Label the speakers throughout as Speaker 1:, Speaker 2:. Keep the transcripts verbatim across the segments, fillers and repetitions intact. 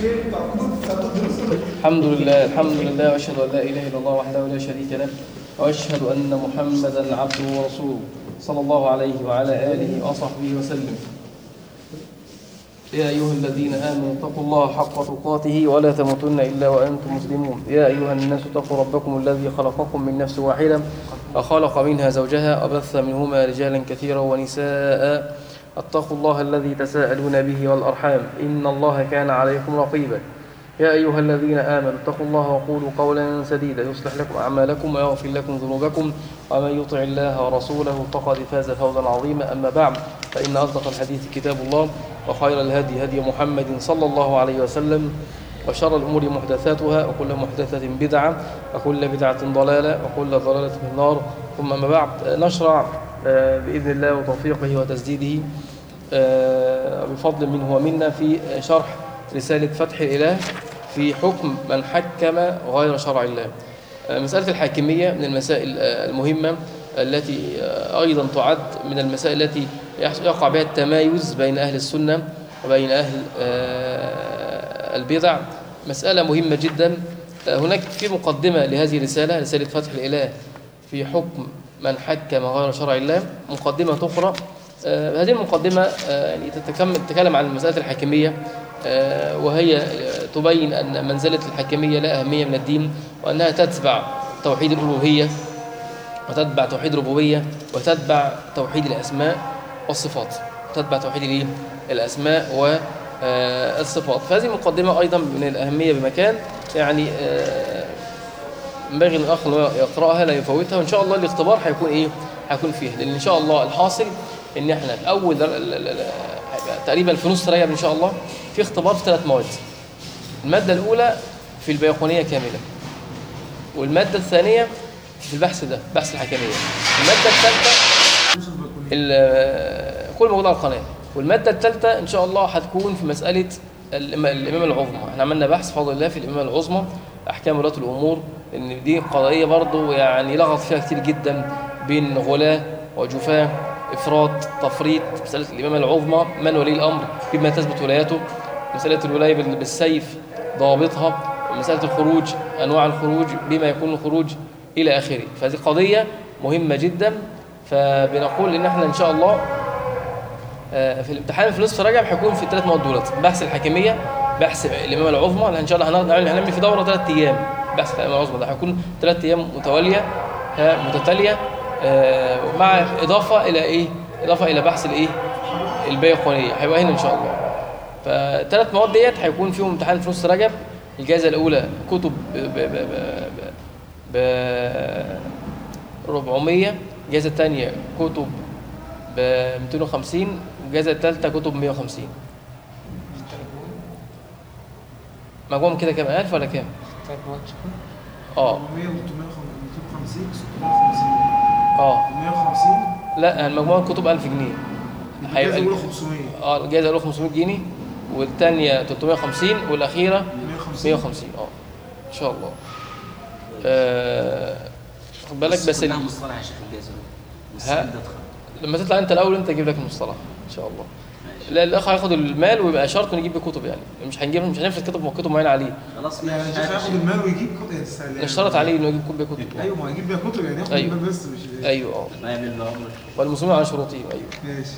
Speaker 1: الحمد لله الحمد لله واشهد ان لا اله الا الله وحده لا شريك له واشهد ان محمدا عبده ورسوله صلى الله عليه وعلى اله وصحبه وسلم. يا ايها الذين امنوا اتقوا الله حق تقاته ولا تموتن الا وانتم مسلمون. يا ايها الناس اتقوا ربكم الذي خلقكم من نفس واحده وخلق منها زوجها وبث منهما رجالا كثيرا ونساء. اتقوا الله الذي تساءلون به والارحام ان الله كان عليكم رقيبا. يا أيها الذين آمنوا اتقوا الله وقولوا قولا سديدا يصلح لكم أعمالكم ويغفر لكم ذنوبكم ومن يطع الله ورسوله فقد فاز فوزا عظيما. أما بعد فإن أصدق الحديث كتاب الله وخير الهدي هدي محمد صلى الله عليه وسلم وشر الأمور محدثاتها وكل محدثة بدعة وكل بدعة ضلالة وكل ضلالة في النار. ثم أما بعد نشرع بإذن الله وتوفيقه وتسديده بفضل منه ومنا في شرح رسالة فتح الإله في حكم من حكم غير شرع الله. مسألة الحاكمية من المسائل المهمة التي أيضا تعد من المسائل التي يقع بها التمايز بين أهل السنة وبين أهل البدع. مسألة مهمة جدا. هناك في مقدمة لهذه الرسالة رسالة فتح الإله في حكم من حكم غير شرع الله مقدمة تقرأ. هذه المقدمة يعني تتكلم عن مسألة الحاكمية وهي تبين أن منزلة الحاكمية لا أهمية من الدين وأنها تتبع توحيد الألوهية وتتبع توحيد الربوبية وتتبع توحيد الأسماء والصفات تتبع توحيد الأسماء والصفات. فهذه المقدمة أيضا من الأهمية بمكان يعني ينبغي الأخ يقرأها لا يفوتها. وإن شاء الله الاختبار هيكون إيه؟ هيكون فيه لأن إن شاء الله الحاصل إن إحنا أول تقريبا في نص رجب إن شاء الله في اختبار في ثلاث مواد. المادة الأولى في البيقونية كاملة والمادة الثانية في البحث ده بحث الحكمية. المادة الثالثة كل موجود على القناة. والمادة الثالثة إن شاء الله هتكون في مسألة الإمامة العظمى. احنا عملنا بحث بفضل الله في الإمامة العظمى أحكام ولاة الأمور إن دي قضية برضو يعني لغط فيها كتير جدا بين غلاة وجفاة إفراط تفريط. مسألة الإمامة العظمى من ولي الأمر بما تثبت ولايته. مسألة الولاية بالسيف ضوابطها. مسألة الخروج أنواع الخروج بما يكون الخروج إلى آخره. فهذه قضية مهمة جدا. فبنقول إن احنا إن شاء الله في الامتحان في نصف رجب هيكون في الثلاث مواد دولت بحث الحكمية بحث الإمامة العظمى لأن إن شاء الله هنعمل في دورة ثلاث أيام بحث الإمامة العظمى ده هيكون ثلاث أيام متوالية متتالية مع إضافة إلى إيه؟ إضافة إلى بحث الإيه؟ البيقونية هيبقى هنا إن شاء الله. فثلاث مواد ديت هيكون فيهم امتحان في نص رجب. الجائزة الأولى كتب ب ب ب ب ب أربعمية. الجائزة الثانية كتب ب مئتين وخمسين. والجائزة الثالثة كتب ب مئة وخمسين. مجموعهم كده كام؟ ألف ولا كام؟ اه
Speaker 2: مئة وخمسين ستمائة وخمسين
Speaker 1: اه
Speaker 2: مئة وخمسين.
Speaker 1: لا المجموعة كتب ألف جنيه.
Speaker 2: الجائزة الأولى خمسمائة.
Speaker 1: اه الجائزة الأولى خمسمائة جنيه والثانية ثلاثمائة وخمسين والأخيرة مئة وخمسين. اه إن شاء الله. آه خد بالك بس
Speaker 3: ال مصطلح يا شيخ الجائزة
Speaker 1: ها لما تطلع أنت الأول أنت تجيب لك المصطلح إن شاء الله. لا الأخ هياخد المال ويبقى شرط نجيب بكتب يعني مش هنجيب مش هنفرض كتب كتب معينة عليه.
Speaker 3: خلاص
Speaker 2: يعني الشيخ هياخد المال ويجيب كتب.
Speaker 1: نشترط عليه إنه يجيب بيه كتب.
Speaker 2: أيوه ما هيجيب بيها كتب يعني ياخد
Speaker 1: أيوه.
Speaker 2: المال بس مش
Speaker 1: أيوه اه
Speaker 3: ما يعمل له أمر
Speaker 1: والمسلمون على شروطهم. أيوه
Speaker 2: ماشي.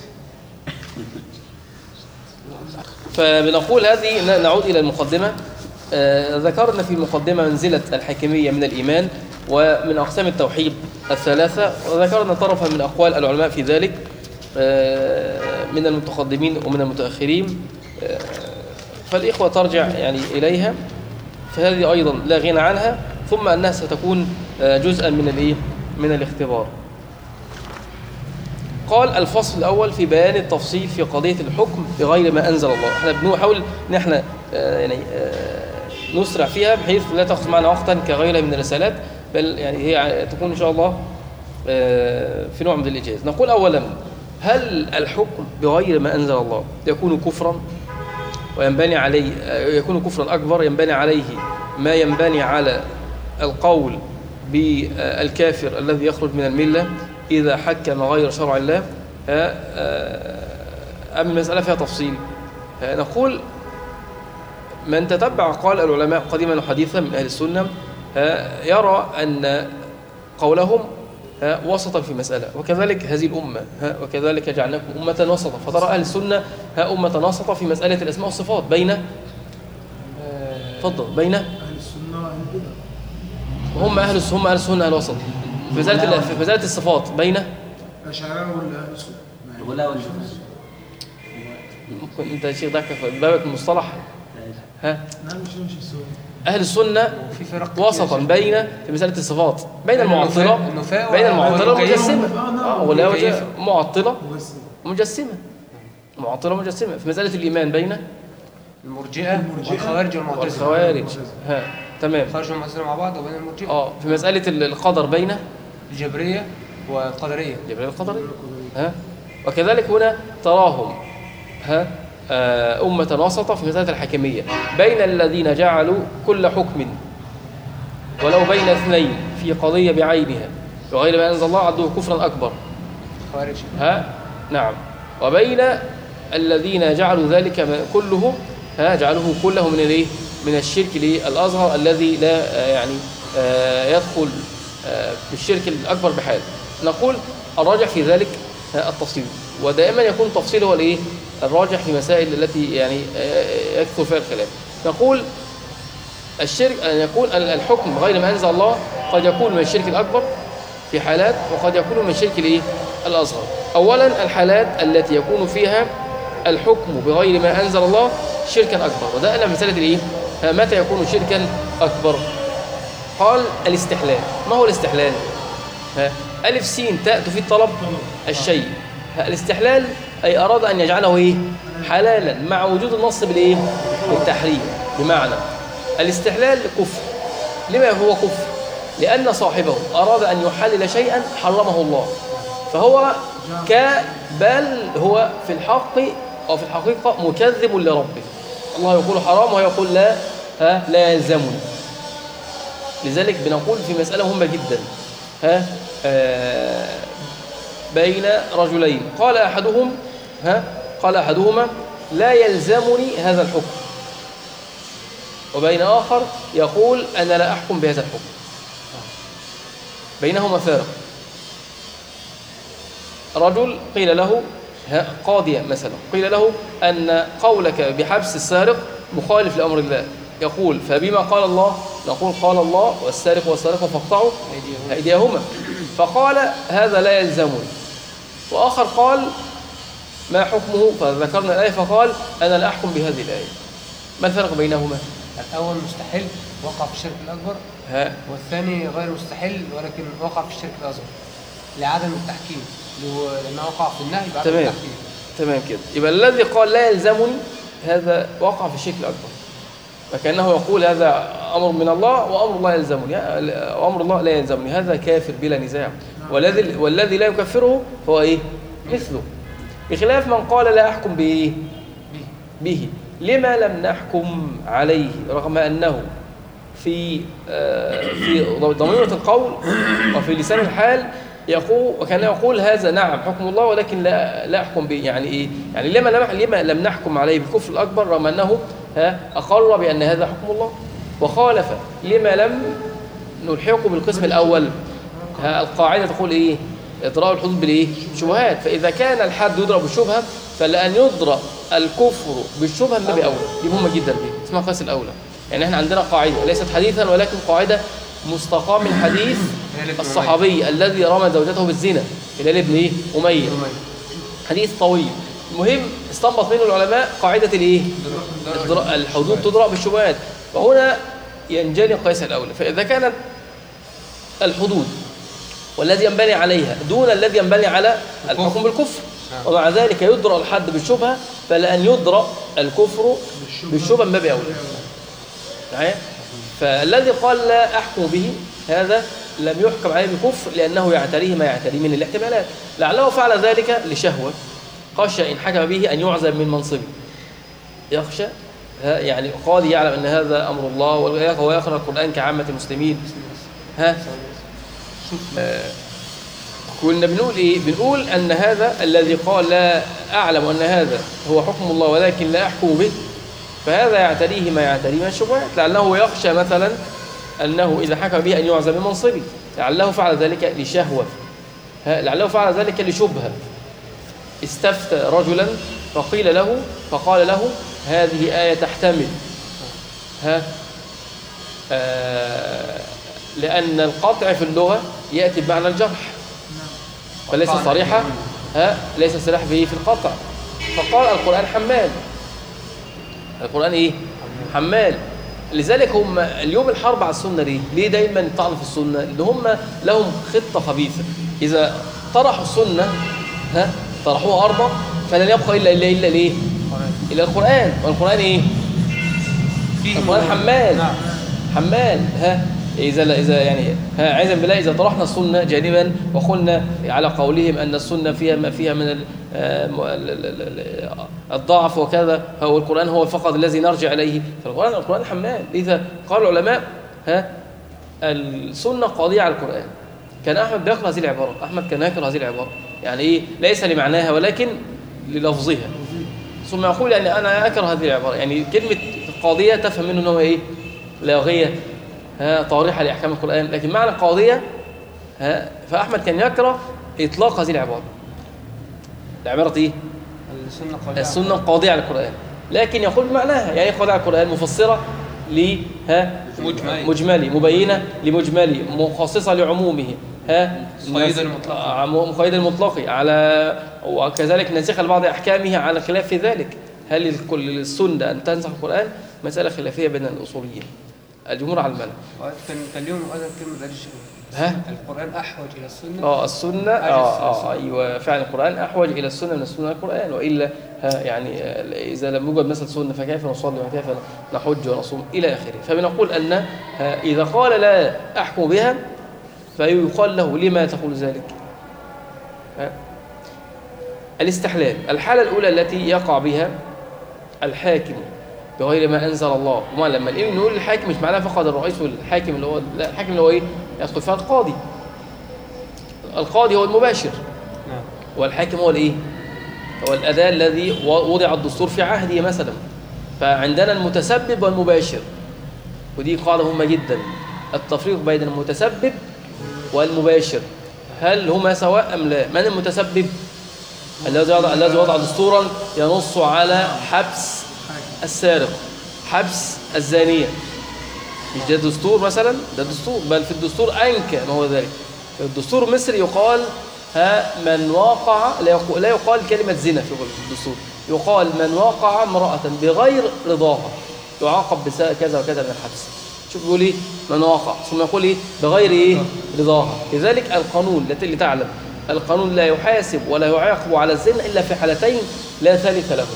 Speaker 1: فبنقول هذه نعود إلى المقدمة. آه ذكرنا في المقدمة منزلة الحاكمية من الإيمان ومن أقسام التوحيد الثلاثة وذكرنا طرفا من أقوال العلماء في ذلك آه من المتقدمين ومن المتأخرين. آه فالإخوة ترجع يعني إليها فهذه أيضا لا غنى عنها. ثم أنها ستكون آه جزءا من الإيه من الاختبار. قال الفصل الأول في بيان التفصيل في قضية الحكم بغير ما أنزل الله. احنا بنحاول ان احنا آه يعني آه نسرع فيها بحيث لا تأخذ معنا وقتا كغيرها من الرسالات بل يعني هي تكون إن شاء الله آه في نوع من الإجاز. نقول أولا هل الحكم بغير ما أنزل الله يكون كفرا وينبني عليه يكون كفرا أكبر ينبني عليه ما ينبني على القول بالكافر الذي يخرج من الملة إذا حكم غير شرع الله أم المسألة فيها تفصيل؟ نقول من تتبع قال العلماء قديما وحديثا من أهل السنة يرى أن قولهم وسطا في مسألة، وكذلك هذه الأمة وكذلك جعلناكم أمة وسطا، فترى أهل السنة أمة وسطا في مسألة الأسماء والصفات بين تفضل بين
Speaker 2: اهل السنه واهل البدع.
Speaker 1: هم أهل هم أهل السنة أهل الوسط في مسألة في مسألة الصفات بين
Speaker 2: الاشاعره واهل السنه.
Speaker 3: ولا ولا
Speaker 1: ممكن أنت يا شيخ ضحك في بابك المصطلح ها
Speaker 2: نعم مش مش السؤال.
Speaker 1: أهل السنة
Speaker 4: في فرق
Speaker 1: وسطا بين في مسألة الصفات بين المعطلة
Speaker 4: النفاة
Speaker 1: بين المعطلة والمجسمة
Speaker 2: آه،
Speaker 1: ولا
Speaker 4: والكيف.
Speaker 1: معطلة
Speaker 2: مجسم.
Speaker 1: ومجسمة معطلة ومجسمة في مسألة الإيمان بين
Speaker 4: المرجئة
Speaker 2: المرجئة
Speaker 4: والخوارج والمعتزلة.
Speaker 1: والخوارج ها تمام
Speaker 4: الخوارج والمعتزلة مع بعض وبين المرجئة.
Speaker 1: اه في مسألة القدر بين
Speaker 4: الجبرية والقدرية.
Speaker 1: جبريل القدري ها وكذلك هنا تراهم ها آه، أمة وسطة في مسألة الحكمية بين الذين جعلوا كل حكم ولو بين اثنين في قضية بعينها وغير ما أنزل الله عدوه كفرا أكبر
Speaker 4: الخوارج.
Speaker 1: ها نعم وبين الذين جعلوا ذلك كله ها جعلوه كله من الايه من الشرك الأصغر الذي لا آه، يعني آه، يدخل آه، بالشرك الأكبر بحال. نقول الراجح في ذلك آه، التفصيل، ودائما يكون التفصيل هو الايه الراجح في مسائل التي يعني آه، يكثر فيها الخلاف. نقول الشرك أن يكون الحكم غير ما أنزل الله قد يكون من الشرك الأكبر في حالات وقد يكون من الشرك الايه الأصغر. أولا الحالات التي يكون فيها الحكم بغير ما أنزل الله شركا أكبر، وده أنا مسألة الايه متى يكون شركا أكبر. قال الاستحلال. ما هو الاستحلال؟ ها ألف سين تاء تفيد طلب الشيء. الاستحلال أي أراد أن يجعله إيه حلالا مع وجود النص بالإيه بالتحريم. بمعنى الاستحلال كفر. لما هو كفر؟ لأن صاحبه أراد أن يحلل شيئا حرمه الله، فهو كبل هو في الحق أو في الحقيقة مكذب لربه. الله يقول حرام وهو يقول لا ها لا يلزمني. لذلك بنقول في مسألة مهمة جدا ها آه بين رجلين قال أحدهم ها قال أحدهما لا يلزمني هذا الحكم، وبين آخر يقول أنا لا أحكم بهذا الحكم. بينهما فارق. رجل قيل له قاضيا مثلا قيل له أن قولك بحبس السارق مخالف لأمر الله، يقول فبما قال الله؟ نقول قال الله والسارق والسارقة فاقطعوا أيديهما، فقال هذا لا يلزمني. وآخر قال ما حكمه؟ فذكرنا الآية فقال أنا لا أحكم بهذه الآية. ما الفرق بينهما؟
Speaker 4: الأول مستحيل وقع في الشرك الأكبر،
Speaker 1: ها
Speaker 4: والثاني غير مستحيل ولكن وقع في الشرك الأصغر لعدم التحكيم، لأنه وقع في النهي بعد
Speaker 1: تمام.
Speaker 4: التحكيم.
Speaker 1: تمام كده. يبقى الذي قال لا يلزمني هذا وقع في الشرك الأكبر، فكأنه يقول هذا أمر من الله وأمر الله يلزمني وأمر الله لا يلزمني، هذا كافر بلا نزاع. والذي والذي لا يكفره هو إيه؟ مثله. بخلاف من قال لا أحكم بإيه؟ به. لما لم نحكم عليه رغم أنه في آه في ضميرة القول وفي لسان الحال يقول وكان يقول هذا نعم حكم الله ولكن لا لا أحكم به. يعني إيه؟ يعني لما لم لما لم نحكم عليه بالكفر الأكبر رغم أنه ها أقر بأن هذا حكم الله، وخالف لما لم نلحقه بالقسم الأول. ها القاعدة تقول إيه؟ إضراء الحدود بالإيه؟ شبهات. فإذا كان الحد يضرب بالشبهة فلأن يضرب الكفر بالشبهة من باب أولى. دي مهمة جدا، دي اسمها قياس الأولى. يعني احنا عندنا قاعدة ليست حديثا ولكن قاعدة مستقاة من حديث الصحابي الذي رمى زوجته بالزنا هلال بن ايه؟ أمية. حديث طويل. المهم استنبط منه العلماء قاعدة الايه؟ الحدود تضرب بالشبهات. وهنا ينجلي قياس الأولى. فإذا كانت الحدود والذي ينبني عليها دون الذي ينبني على الحكم بالكفر ومع ذلك يدرى الحد بالشبهة، فلأن يدرى الكفر بالشبهة من باب أولى. فالذي قال لا أحكم به هذا لم يحكم عليه بالكفر لأنه يعتريه ما يعتريه من الاحتمالات. لعله فعل ذلك لشهوة، خشى إن حكم به أن يعزل من منصبه، يخشى يعني قاضي يعلم أن هذا أمر الله ويقرأ القرآن كعامة المسلمين. ها آه كنا بنقول إيه؟ بنقول أن هذا الذي قال لا أعلم أن هذا هو حكم الله ولكن لا أحكم به، فهذا يعتريه ما يعتريه من الشبهات، لعله يخشى مثلا أنه إذا حكم به أن يعزل من منصبه، لعله فعل ذلك لشهوة، لعله فعل ذلك لشبهة. استفتى رجلا فقيل له فقال له هذه آية تحتمل ها آه لأن القطع في اللغة يأتي بمعنى الجرح وليس صريحة، ها ليس صريح به في القطع، فقال القرآن حمال. القرآن إيه؟ حمال. لذلك هم اليوم الحرب على السنة ليه؟ ليه دايما يطعنوا في السنة؟ لأن هم لهم خطة خبيثة، إذا طرحوا السنة ها طرحوها أرضا فلن يبقى إلا إلا إلا ليه؟ إلا القرآن. والقرآن إيه؟ القرآن حمال. حمال. ها إذا إذا يعني ها عايزا بالله إذا طرحنا السنة جانبا وقلنا على قولهم أن السنة فيها ما فيها من الضعف وكذا، هو القرآن هو فقط الذي نرجع إليه، فالقرآن القرآن حمال. لذا قال العلماء ها السنة قاضية على القرآن. كان أحمد بيقرأ هذه العبارة، أحمد كان يقرأ هذه العبارة، يعني إيه؟ ليس لمعناها ولكن للفظها، ثم يقول يعني أنا أكره هذه العبارة، يعني كلمة قاضية تفهم منه أنه إيه؟ لاغية ها طارحة لأحكام القرآن، لكن معنى قاضية ها فأحمد كان يكره إطلاق هذه العبارة. العبارة إيه؟
Speaker 4: السنة قاضية
Speaker 1: السنة قاضية على القرآن، لكن يقول بمعناها، يعني قاضية على القرآن مفسرة لها مجملي، مبينة لمجملي، مخصصة لعمومه، ها
Speaker 4: مقيدة المطلق
Speaker 1: مقيدة المطلق على، وكذلك ناسخة لبعض أحكامه على خلاف في ذلك. هل السنة أن تنسخ القرآن؟ مسألة خلافية بين الأصوليين، الجمهور على المنع.
Speaker 4: كان كان اليوم هذا الكلمة ده
Speaker 1: ها
Speaker 4: القرآن أحوج إلى السنة.
Speaker 1: اه السنة اه اه ايوه فعلا القرآن أحوج إلى السنة من السنة القرآن، وإلا ها يعني إذا لم يوجد مثل سنة فكيف نصلي وكيف نحج ونصوم إلى آخره. فبنقول أن إذا قال لا أحكم بها فيقال له لما تقول ذلك؟ ها الاستحلال. الحالة الأولى التي يقع بها الحاكم بغير ما أنزل الله، وما لما الإمام نقول الحاكم مش معناه فقط الرئيس والحاكم اللي هو لا، الحاكم اللي هو إيه؟ يدخل فيها القاضي. القاضي هو المباشر،
Speaker 4: نعم،
Speaker 1: والحاكم هو الإيه؟ هو الأداة الذي وضع الدستور في عهده مثلا. فعندنا المتسبب والمباشر، ودي قاعدة مهمة جدا، التفريق بين المتسبب والمباشر، هل هما سواء أم لا؟ من المتسبب؟ الذي وضع الذي وضع دستورا ينص على حبس السارق، حبس الزانية. مش ده دستور مثلا؟ ده دستور، بل في الدستور أنكى ما هو ذلك. في الدستور المصري يقال ها من وقع، لا يقال, لا يقال كلمة زنا في الدستور، يقال من وقع امرأة بغير رضاها يعاقب بكذا وكذا من الحبس. شوف بيقول ايه؟ من وقع، ثم يقول ايه؟ بغير ايه؟ رضاها. لذلك القانون اللي تعلم القانون لا يحاسب ولا يعاقب على الزنا إلا في حالتين لا ثالث لهم.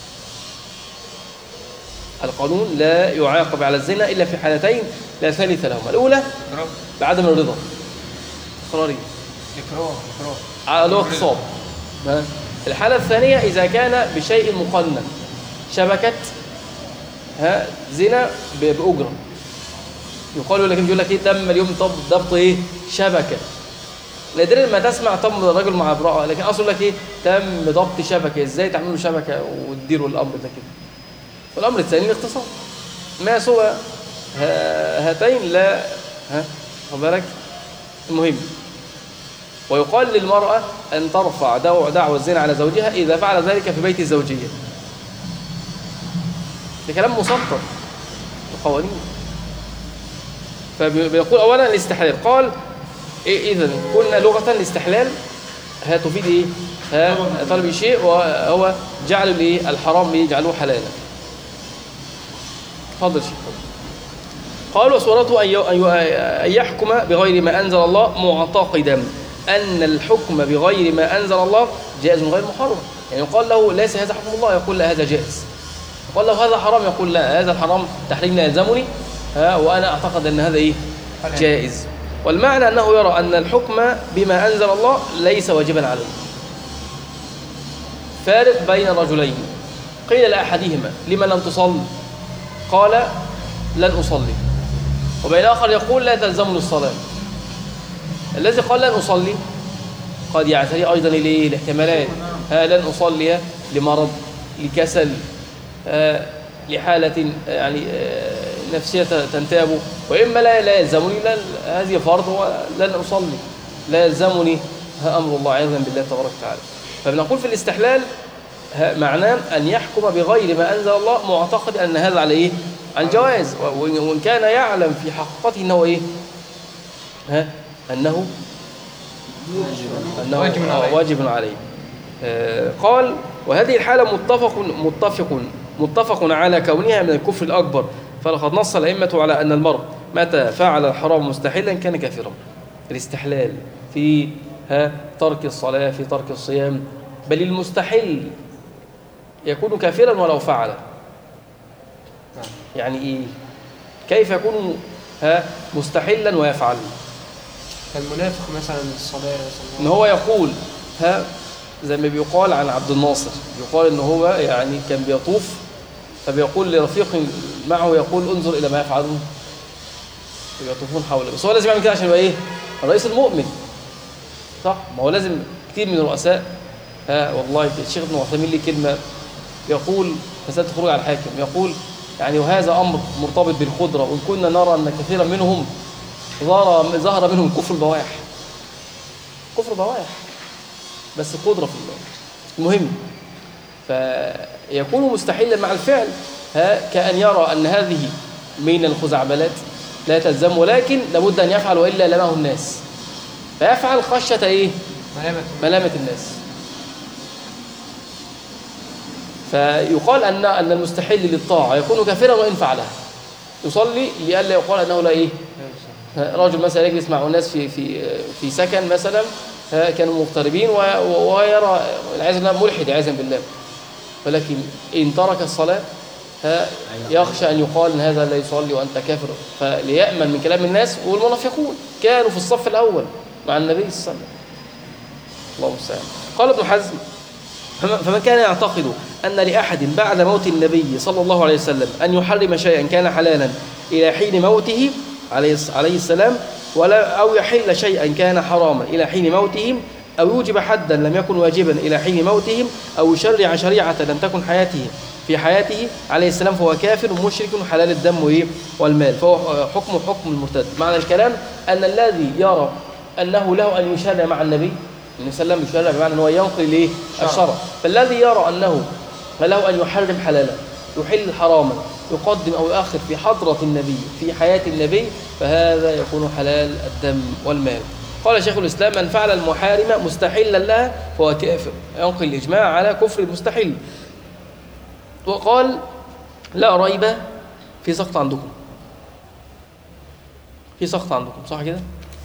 Speaker 1: القانون لا يعاقب على الزنا إلا في حالتين لا ثالث لهم. الأولى بعدم الرضا، إقراري،
Speaker 4: إكراه إكراه
Speaker 1: على اغتصاب. الحالة الثانية إذا كان بشيء مقنن، شبكة ها زنا بأجرة، يقال لك يقول لك ايه؟ تم اليوم ضبط ايه؟ شبكة. نادرا ما تسمع تم الرجل مع امرأة، لكن اصل لك ايه؟ تم ضبط شبكة. ازاي تعملوا شبكة وتديروا الامر ده كده؟ والامر الثاني الاغتصاب. ما سوى هاتين لا ها خد بالك. المهم، ويقال للمرأة ان ترفع دعوى الزنا على زوجها اذا فعل ذلك في بيت الزوجية. ده كلام مسطر القوانين. فبيقول اولا الاستحلال. قال إيه؟ اذا قلنا لغه الاستحلال هتفيد ايه؟ ها طلب الشيء وهو جعل الايه؟ الحرام يجعله حلالا. اتفضل شيخ. قال وصورته ان يحكم بغير ما انزل الله معتقدا ان الحكم بغير ما انزل الله جائز غير محرم. يعني يقال له ليس هذا حكم الله، يقول لا هذا جائز. يقال له هذا حرام، يقول لا هذا الحرام تحريم لا يلزمني، ها وانا اعتقد ان هذا ايه؟ جائز. والمعنى انه يرى ان الحكم بما انزل الله ليس واجبا عليه. فارق بين رجلين، قيل لاحدهما لما لم تصل؟ قال لن اصلي. وبين اخر يقول لا تلزمني الصلاه. الذي قال لن اصلي قد يعتري ايضا الايه؟ الاحتمالات. ها لن اصلي لمرض، لكسل، لحالة يعني نفسية تنتابه، وإما لا لا يلزمني، لا هذه فرض ولن أصلي، لا يلزمني أمر الله عياذا بالله تبارك وتعالى. فبنقول في الاستحلال معناه أن يحكم بغير ما أنزل الله معتقد أن هذا على إيه؟ على الجواز، وإن كان يعلم في حقيقته أنه إيه؟ ها؟ أنه أنه
Speaker 4: واجب عليه.
Speaker 1: واجب عليه. آه قال وهذه الحالة متفق متفق متفق على كونها من الكفر الأكبر، فلقد نص الأئمة على أن المرء متى فعل الحرام مستحلا كان كافرا. الاستحلال في ها ترك الصلاة، في ترك الصيام، بل المستحل يكون كافرا ولو فعل. يعني إيه؟ كيف يكون ها مستحلا ويفعل؟
Speaker 4: كالمنافق مثلا الصلاة
Speaker 1: ان هو يقول ها زي ما بيقال عن عبد الناصر، يقال ان هو يعني كان بيطوف فبيقول لرفيق معه، يقول انظر الى ما يفعلون يطوفون حوله، بس هو لازم يعمل كده عشان يبقى ايه؟ الرئيس المؤمن، صح؟ ما هو لازم. كتير من الرؤساء ها والله الشيخ ابن عثيمين ليه كلمه يقول مسألة الخروج على الحاكم، يقول يعني وهذا امر مرتبط بالقدره، وان كنا نرى ان كثيرا منهم ظهر ظهر منهم كفر البواح، كفر بواح بس قدرة في الله. المهم فيكون مستحيلا مع الفعل ها كأن يرى أن هذه من الخزعبلات لا تلزم، ولكن لابد أن يفعل وإلا لمه الناس، فيفعل خشية إيه؟
Speaker 4: ملامة
Speaker 1: ملامة الناس. فيقال أن أن المستحيل للطاعة يكون كافرا وإن فعلها، يصلي لئلا يقال أنه لا إيه؟ رجل مثلا يجلس مع الناس في في في سكن مثلا كانوا مغتربين ويرى العياذ بالله ملحد عياذا بالله، ولكن ان ترك الصلاه يخشى ان يقال ان هذا لا يصلي وانت كافر، فليامن من كلام الناس. والمنافقون كانوا في الصف الاول مع النبي صلى الله عليه وسلم، الله المستعان. قال ابن حزم فمن كان يعتقد ان لاحد بعد موت النبي صلى الله عليه وسلم ان يحرم شيئا كان حلالا الى حين موته عليه السلام، ولا أو يحل شيئا كان حراما إلى حين موتهم، أو يوجب حدا لم يكن واجبا إلى حين موتهم، أو يشرع شريعة لم تكن حياته في حياته عليه السلام، فهو كافر ومشرك حلال الدم والمال، فهو حكم حكم المرتد. معنى الكلام أن الذي يرى أنه له أن يشرع مع النبي النبي صلى الله عليه وسلم، يشرع بمعنى أنه ينقل ليه الشرع، فالذي يرى أنه له أن يحرم حلالا يحل حراما يقدم أو يؤخر في حضرة النبي في حياة النبي، فهذا يكون حلال الدم والمال. قال شيخ الإسلام من فعل المحارم مستحلا لها فهو كافر، ينقل الإجماع على كفر المستحل. وقال لا ريب في سقط عندكم، في سقط عندكم صح كده؟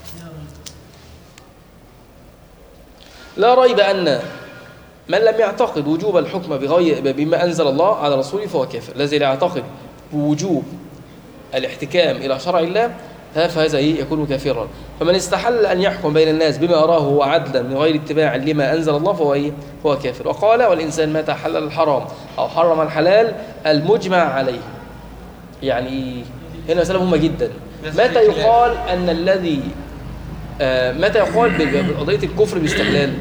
Speaker 1: لا ريب أن من لم يعتقد وجوب الحكم بغير بما أنزل الله على رسوله فهو كافر. الذي لا يعتقد بوجوب الاحتكام إلى شرع الله فهذا يكون كافرا. فمن استحل أن يحكم بين الناس بما أراه هو عدلا من غير اتباع لما أنزل الله فهو إيه؟ فهو كافر. وقال والإنسان متى حلل الحرام أو حرم الحلال المجمع عليه. يعني هنا مسألة مهمة جدا. متى يقال أن الذي آه متى يقال بقضية الكفر باستحلال؟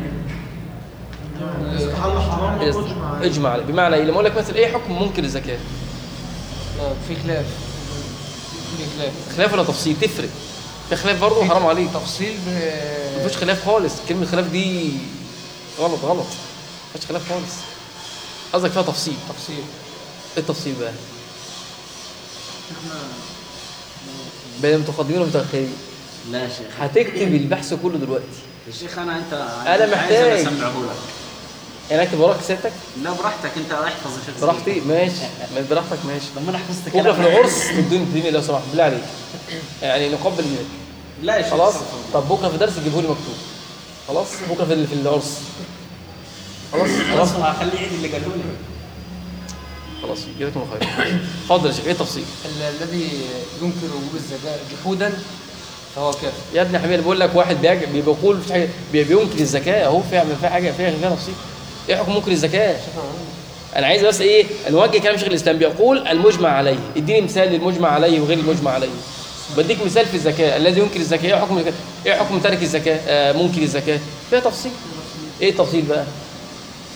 Speaker 2: استحل حرام واجمع عليه.
Speaker 1: اجمع عليه بمعنى ايه؟ لما اقول لك مثلا ايه حكم منكر الزكاه؟
Speaker 4: في خلاف في خلاف
Speaker 1: خلاف ولا تفصيل؟ تفرق. في خلاف برضه حرام عليك.
Speaker 4: تفصيل ب...
Speaker 1: مفيش خلاف خالص. كلمه خلاف دي غلط غلط. مفيش خلاف خالص. قصدك فيها تفصيل.
Speaker 4: تفصيل
Speaker 1: ايه التفصيل بقى؟
Speaker 2: احنا
Speaker 1: بين المتقدمين والمتاخرين.
Speaker 3: لا يا شيخ،
Speaker 1: هتكتب البحث كله دلوقتي.
Speaker 3: يا شيخ انا انت
Speaker 1: أنا محتاج.
Speaker 3: عايز اسمعه لك.
Speaker 1: يعني اكتب وراك سيادتك؟
Speaker 3: لا براحتك انت احفظ يا شيخ.
Speaker 1: براحتي ماشي. ما براحتك ماشي.
Speaker 3: لما انا حفظت
Speaker 1: بكره
Speaker 3: كلام
Speaker 1: في العرس تدوني تديني لو سمحت بالله عليك. يعني نقبل منك.
Speaker 3: لا يا شيخ
Speaker 1: خلاص؟
Speaker 3: استغفر الله.
Speaker 1: طب بكره في درس تجيبه لي مكتوب. خلاص؟ بكره في في العرس. خلاص؟ خلاص؟
Speaker 3: خلاص هخليه يعيد اللي قالوا لي.
Speaker 1: خلاص جزاكم الله خير. اتفضل يا شيخ ايه التفصيل؟
Speaker 4: ال- الذي ينكر وجوب الزكاة جحودا فهو كافر.
Speaker 1: يا ابني حبيبي بقول لك واحد بيج- بيقول في حاجه بي- بينكر الزكاه اهو فيها فيها حاجه فيها فيها تفصيل. ايه حكم منكر الزكاه؟ انا عايز بس ايه نوجه كلام شيخ الاسلام بيقول المجمع عليه. اديني مثال للمجمع عليه وغير المجمع عليه. بديك مثال في الزكاه الذي ينكر الزكاه ايه حكم الزكاة؟ ايه حكم تارك الزكاه؟ آه منكر الزكاه فيها تفصيل. ايه التفصيل بقى؟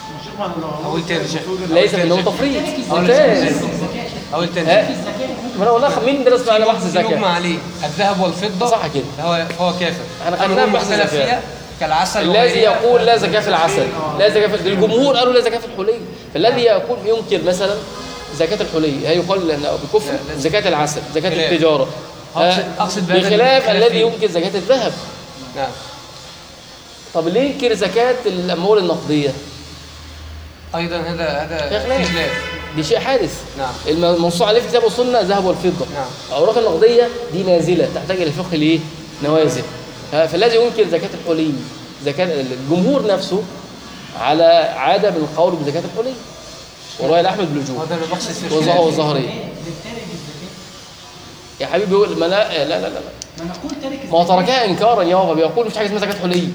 Speaker 2: شوف ما لو
Speaker 4: أقول تاني يا شيخ.
Speaker 1: ليس منه تفريط
Speaker 4: أقول
Speaker 1: ممتاز.
Speaker 4: أقول تاني.
Speaker 1: ها ما انا والله مين درس معنا بحث
Speaker 4: يجمع
Speaker 1: الزكاه؟
Speaker 4: عليه الذهب والفضة
Speaker 1: صح كده.
Speaker 4: هو هو كافر.
Speaker 1: احنا
Speaker 4: قالوا
Speaker 1: خدناها
Speaker 4: هم
Speaker 1: بحث
Speaker 4: اختلف
Speaker 1: الزكاة.
Speaker 4: فيها كالعسل
Speaker 1: الذي
Speaker 4: وغيرها.
Speaker 1: يقول لا زكاه في العسل، لا زكاه في الجمهور قالوا لا زكاه في الحلي، فالذي يقول ينكر مثلا زكاه الحلي هي يقال انه بكفر
Speaker 4: لا، لازم.
Speaker 1: زكاه العسل، زكاه
Speaker 4: خلاف.
Speaker 1: التجاره.
Speaker 4: أقصد-
Speaker 1: ها؟
Speaker 4: أقصد بهذا
Speaker 1: بخلاف
Speaker 4: الخلاف
Speaker 1: الذي
Speaker 4: فيه.
Speaker 1: ينكر زكاه الذهب.
Speaker 4: نعم.
Speaker 1: طب ليه ينكر زكاه الاموال النقديه؟
Speaker 4: أيضا هذا هذا
Speaker 1: خلاف.
Speaker 4: في خلاف.
Speaker 1: دي شيء حادث.
Speaker 4: نعم.
Speaker 1: الموصوع عليه في كتاب السنه ذهب والفضه.
Speaker 4: نعم.
Speaker 1: الاوراق النقديه دي نازله تحتاج الى فقه الايه؟ نوازل. ها؟ فالذي ينكر زكاه الحلي، زكاه الجمهور نفسه على عاده بالقول بزكاه الحلي وروايه احمد بالوجوب
Speaker 4: هذا اللي بقصد في
Speaker 1: والظهر
Speaker 4: الخلاف.
Speaker 1: والظهريه. يا حبيبي بيقول ما لا لا لا لا
Speaker 3: ما نقول تارك
Speaker 1: ما هو تركها انكارا يابا، بيقول مفيش حاجه اسمها زكاه حلي.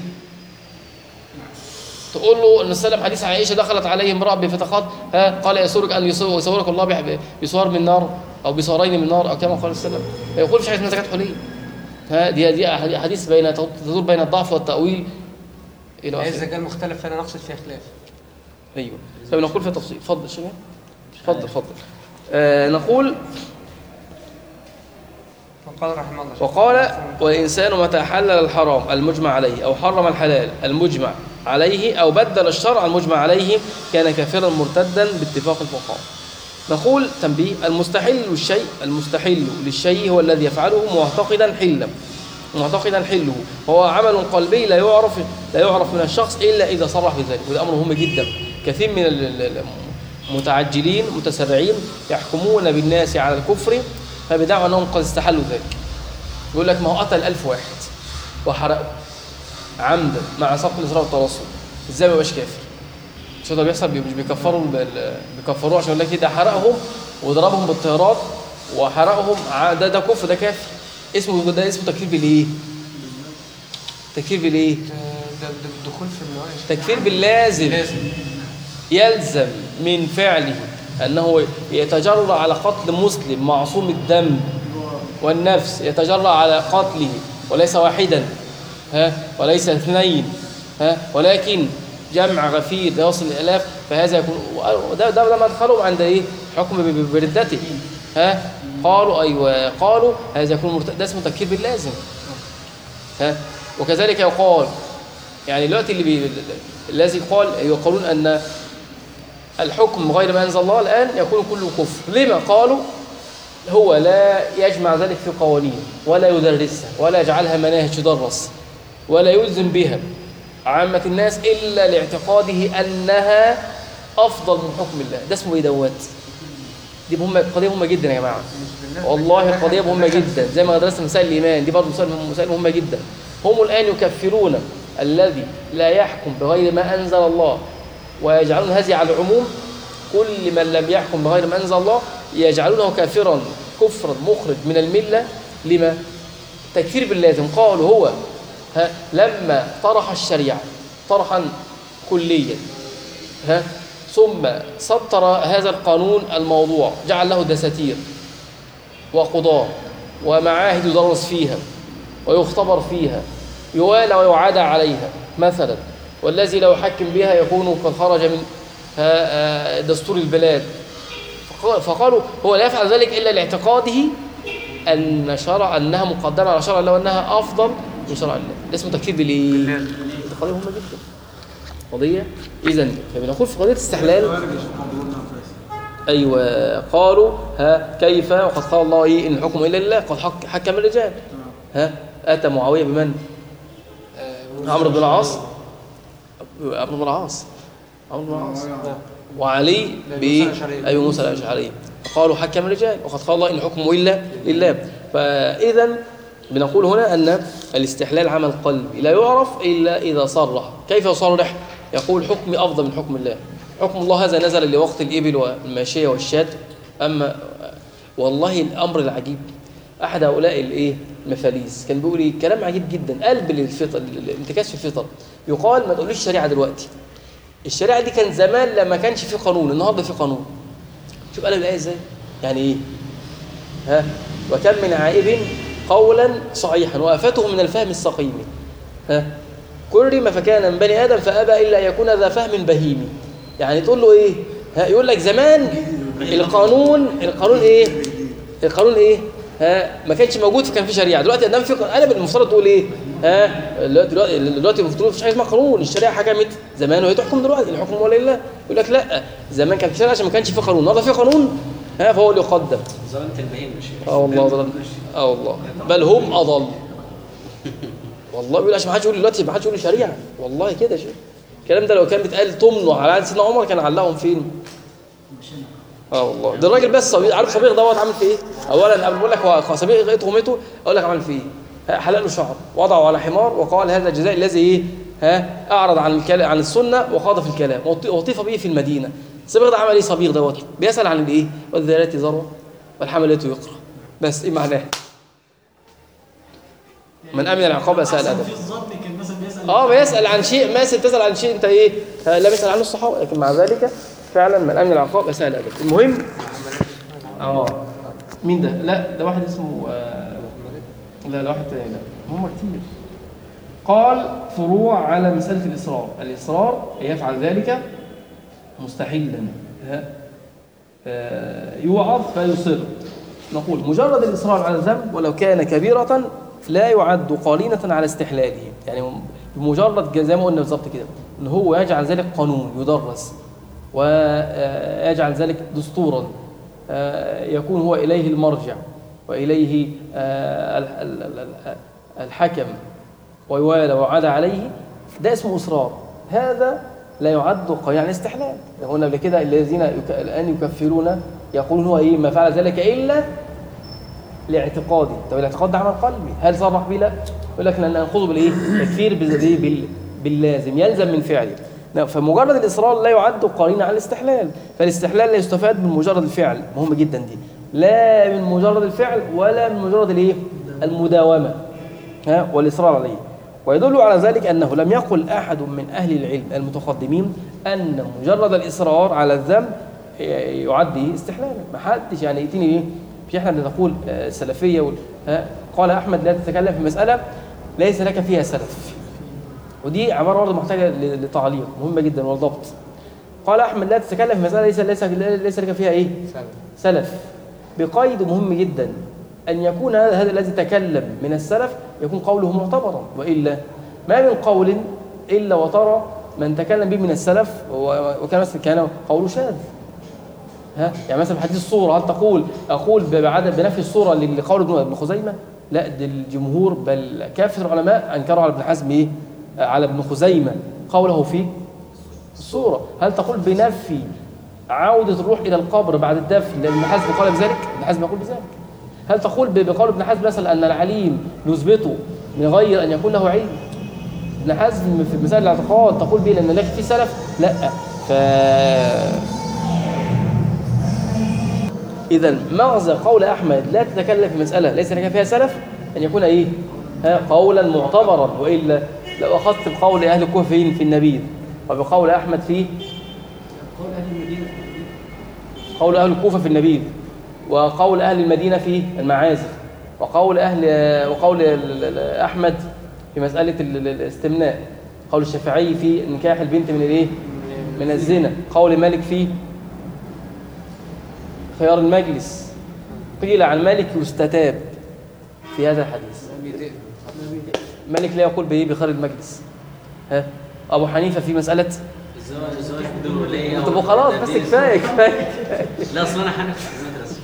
Speaker 1: تقول له ان السلام حديث عائشه دخلت عليه امراه بفتقات، ها قال يسرك ان يصور- يصورك الله بح- بصور من نار او بصورين من نار او كما قال السلام، فيقول مفيش حاجه اسمها زكاه حلي. ها دي دي حديث بين تدور بين الضعف والتاويل الى
Speaker 4: هي
Speaker 1: اخره.
Speaker 4: الزكاة المختلف فأنا نقصد فيها خلاف.
Speaker 1: ايوه فبنقول في تفصيل. اتفضل شباب اتفضل اتفضل. آه نقول
Speaker 4: وقال رحمه الله.
Speaker 1: وقال والإنسان متى حلل الحرام المجمع عليه أو حرم الحلال المجمع عليه أو بدل الشرع المجمع عليه كان كافرا مرتدا باتفاق الفقهاء. نقول تنبيه المستحل للشيء المستحل للشيء هو الذي يفعله معتقدا حلا معتقدا حله، وهو عمل قلبي لا يعرف لا يعرف من الشخص إلا إذا صرح بذلك، وده أمر مهم جدا. كثير من المتعجلين متسرعين يحكمون بالناس على الكفر فبدعوا أنهم قد استحلوا ذلك. يقول لك ما هو قتل ألف واحد وحرقه عمدا مع سبق الإسراء والترصد، ازاي ما يبقاش كافر؟ مش ده بيحصل، مش بيكفروا بيكفروه عشان يقول لك ده حرقهم وضربهم بالطيارات وحرقهم ده ده كفر، ده كافر. اسمه ده اسمه تكفير بالايه؟ تكفير بالايه؟
Speaker 4: ده ده الدخول في النوايا.
Speaker 1: تكفير باللازم.
Speaker 4: لازم.
Speaker 1: يلزم من فعله أنه يتجرأ على قتل مسلم معصوم الدم والنفس، يتجرأ على قتله وليس واحدا ها وليس اثنين ها ولكن جمع غفير يصل الآلاف، فهذا يكون ده ده ده مدخلهم عند ايه؟ حكم بردته. ها قالوا ايوه قالوا هذا يكون مرتد، ده اسمه تكفير باللازم. ها وكذلك يقال يعني دلوقتي اللي بي... الذي قال يقولون ان الحكم غير ما انزل الله الان يكون كله كفر. لما قالوا هو لا يجمع ذلك في قوانين ولا يدرسها ولا يجعلها مناهج تدرس ولا يلزم بها عامة الناس إلا لاعتقاده أنها أفضل من حكم الله. ده اسمه إيه دوت؟ دي مهمة، قضية مهمة جدا يا جماعة، والله قضية مهمة جدا. زي ما درسنا مسائل الإيمان دي برضه مسائل مهمة جدا. هم الآن يكفرون الذي لا يحكم بغير ما أنزل الله ويجعلون هذه على العموم، كل من لم يحكم بغير ما أنزل الله يجعلونه كافرا كفرا مخرج من الملة. لما؟ تكفير باللازم. قالوا هو ها لما طرح الشريعة طرحا كليا ها ثم سطر هذا القانون الموضوع، جعل له دساتير وقضاء ومعاهد يدرس فيها ويختبر فيها، يوالى ويعادى عليها مثلا، والذي لو يحكم بها يكون قد خرج من دستور البلاد. فقالوا هو لا يفعل ذلك إلا لاعتقاده أن شرع أنها مقدمة على شرع الله وأنها أفضل من شرع الله. ده اسمه تكفير بالإيه؟ قضية مهمة جدا. قضية إذن فبنقول في قضية استحلال. أيوة قالوا ها كيف وقد قال الله إيه إن الحكم إلا لله قد حك حكم الرجال. ها أتى معاوية بمن؟ عمرو بن العاص. عمرو بن العاص عمرو بن العاص وعلي بأبي موسى الأشعري. قالوا حكم الرجال وقد قال الله إن الحكم إلا لله. فإذا بنقول هنا أن الاستحلال عمل قلبي لا يعرف إلا إذا صرح. كيف يصرح؟ يقول حكمي أفضل من حكم الله. حكم الله هذا نزل لوقت الإبل والماشية والشاة. أما والله الأمر العجيب، أحد هؤلاء الإيه المفاليس كان بيقول إيه كلام عجيب جدا، قلب للفطر الانتكاس في الفطر. يقال ما تقوليش الشريعة دلوقتي، الشريعة دي كان زمان لما كانش في قانون، النهارده في قانون. شوف قال الآية إزاي؟ يعني إيه؟ ها وكم من عائب قولا صحيحا وآفته من الفهم السقيم. ها كرم فكان من بني آدم فأبى إلا يكون ذا فهم بهيمي. يعني تقول له ايه؟ ها يقول لك زمان القانون القانون ايه؟ القانون ايه؟ ها ما كانش موجود كان في شريعه، دلوقتي قدام في انا المفترض تقول ايه؟ ها دلوقتي دلوقتي المفترض مفيش حاجه اسمها قانون، الشريعه حكمت زمان وهي تحكم دلوقتي، الحكم ولا لله. يقول لك لا زمان كان في شريعه عشان ما كانش في قانون، النهارده في قانون ها فهو اللي يقدم.
Speaker 3: ظلمت البهيم مش
Speaker 1: اه والله ضل. اه والله بل هم اضل. والله بيقول عشان ما حدش يقول دلوقتي ما حدش يقول شريعه، والله كده شيء. الكلام ده لو كان بيتقال طمنه على عهد سيدنا عمر كان علقهم فين؟ اه والله ده الراجل بس صبيغ، عارف صبيغ دوت عامل فيه ايه؟ اولا قبل بقول لك هو صبيغ لقيت غمته اقول لك عمل فيه ايه؟ حلق له شعر وضعه على حمار وقال هذا الجزاء الذي ايه؟ ها اعرض عن الكلام عن السنه وخاض في الكلام وطيف به في المدينه. صبيغ ده عمل ايه صبيغ دوت؟ بيسال عن الايه؟ والذارات ذروه والحملات يقرا. بس ايه معناه؟ من امن العقاب اساء الادب.
Speaker 2: في الظن كان مثلا بيسال
Speaker 1: اه بيسال عن شيء ما تسال عن شيء انت ايه؟ لا بيسال عنه الصحابه، لكن مع ذلك فعلا من امن العقاب اساء الادب. المهم اه مين ده؟ لا ده واحد اسمه آه لا لا واحد تاني لا هم كتير. قال فروع على مساله الاصرار، الاصرار يفعل ذلك مستحيلا آه يوعظ فيصر. نقول مجرد الاصرار على الذنب ولو كان كبيره لا يعد قرينه على استحلاله، يعني بمجرد زي ما قلنا بالظبط كده ان هو يجعل ذلك قانون يدرس ويجعل ذلك دستورا يكون هو إليه المرجع وإليه الحكم ويوالى وعاد عليه، ده اسمه إصرار. هذا لا يعد قرينة على استحلال. قلنا قبل كده الذين الآن يكفرون يقولون هو إيه ما فعل ذلك إلا لاعتقاده. طب الاعتقاد ده عمل قلبي، هل صرح به؟ لا. يقول لك لأن نأخذه بالإيه؟ تكفير باللازم يلزم من فعله. فمجرد الإصرار لا يعد قرينة على الاستحلال، فالاستحلال لا يستفاد من مجرد الفعل، مهم جدا دي، لا من مجرد الفعل ولا من مجرد الايه؟ المداومة ها والإصرار عليه. ويدل على ذلك أنه لم يقل أحد من أهل العلم المتقدمين أن مجرد الإصرار على الذنب يعد استحلالا. ما حدش يعني يأتيني ايه؟ مش احنا بنقول سلفية قال أحمد لا تتكلم في مسألة ليس لك فيها سلف، ودي عبارة برضه محتاجة لتعليق مهمة جدا والضبط. قال أحمد لا تتكلم في مسألة ليس ليس ليس لك فيها إيه؟ سلف. بقيد مهم جدا أن يكون هذا الذي تكلم من السلف يكون قوله معتبرا، وإلا ما من قول إلا وترى من تكلم به من السلف وكان مثلا كان قوله شاذ. ها يعني مثلا في حديث الصورة هل تقول أقول بعدم بنفي الصورة لقول ابن خزيمة؟ لا، ده الجمهور بل كافة العلماء أنكروا على ابن حزم إيه؟ على ابن خزيمة قوله في الصورة. هل تقول بنفي عودة الروح إلى القبر بعد الدفن لأن ابن حزم قال بذلك؟ ابن حزم يقول بذلك. هل تقول بقول ابن حزم مثلا أن العليم نثبته من غير أن يكون له علم؟ ابن حزم في مسائل الاعتقاد تقول به لأن لك في سلف؟ لا. ف إذا مغزى قول أحمد لا تتكلم في مسألة ليس لك فيها سلف أن يكون إيه؟ ها قولا معتبرا، وإلا لو أخذت بقول أهل الكوفة فين في النبيذ وبقول أحمد في
Speaker 2: قول أهل المدينة
Speaker 1: قول أهل الكوفة في النبيذ وقول أهل المدينة في المعازف وقول أهل وقول أحمد في مسألة الاستمناء، قول الشافعي في نكاح البنت من الايه؟ من الزنا، قول مالك في خيار المجلس. قيل عن مالك يستتاب في هذا الحديث. مالك لا يقول بايه؟ بخير المجلس. ها ابو حنيفه في مساله
Speaker 3: الزواج الزواج بدون ولي.
Speaker 1: طب خلاص بس كفايه كفايه.
Speaker 3: لا اصل انا حنفي في المدرسه.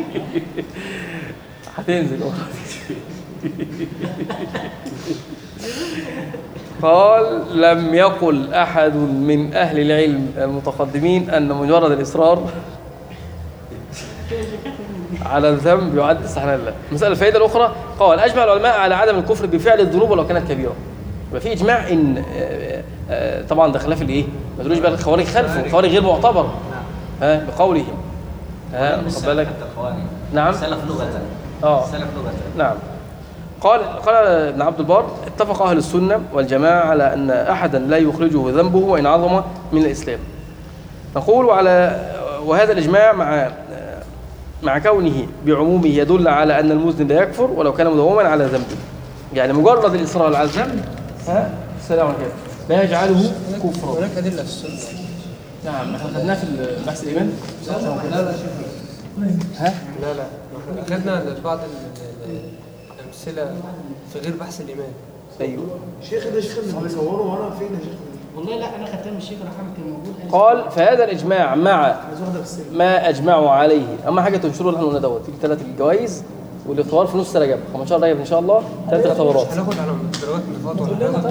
Speaker 1: هتنزل. قال لم يقل احد من اهل العلم المتقدمين ان مجرد الاصرار على الذنب يعد استحلال له. المسألة الفائدة الأخرى قال أجمع العلماء على عدم الكفر بفعل الذنوب ولو كانت كبيرة. يبقى في إجماع إن طبعا ده خلاف الإيه؟ ما تقولوش بقى الخوارج خلفوا، الخوارج غير معتبر ها بقولهم. ها خد بالك. نعم.
Speaker 3: سلف لغة.
Speaker 1: اه
Speaker 3: سلف لغة.
Speaker 1: نعم. قال قال ابن عبد البر اتفق أهل السنة والجماعة على أن أحدا لا يخرجه ذنبه وإن عظم من الإسلام. نقول على وهذا الإجماع مع مع كونه بعمومه يدل على أن المذنب لا يكفر ولو كان مدوما على ذنبه. يعني مجرد الإصرار على الذنب ها السلام عليكم لا يجعله كفرا.
Speaker 4: هناك أدلة في السنة
Speaker 1: نعم احنا خدناه في بحث الايمان.
Speaker 4: لا لا شيخ.
Speaker 1: ها
Speaker 4: لا لا خدنا بعض ال- ال- الامثله في غير بحث الايمان.
Speaker 1: ايوه
Speaker 2: شيخ ده شيخ اللي بيصوروا وانا فين يا شيخ؟
Speaker 5: والله لا انا خدتها من الشيخ رحمه كان موجود
Speaker 1: قال فهذا الاجماع مع
Speaker 2: عايز واحده في السن.
Speaker 1: ما اجمعوا عليه. اما حاجه تنشروا اللي احنا قلنا دوت في ثلاث الجوائز والاختبار في نص رجب خمسة عشر رجب ان شاء الله ثلاث اختبارات.
Speaker 4: هناخد على درجات النفاط ولا هناخد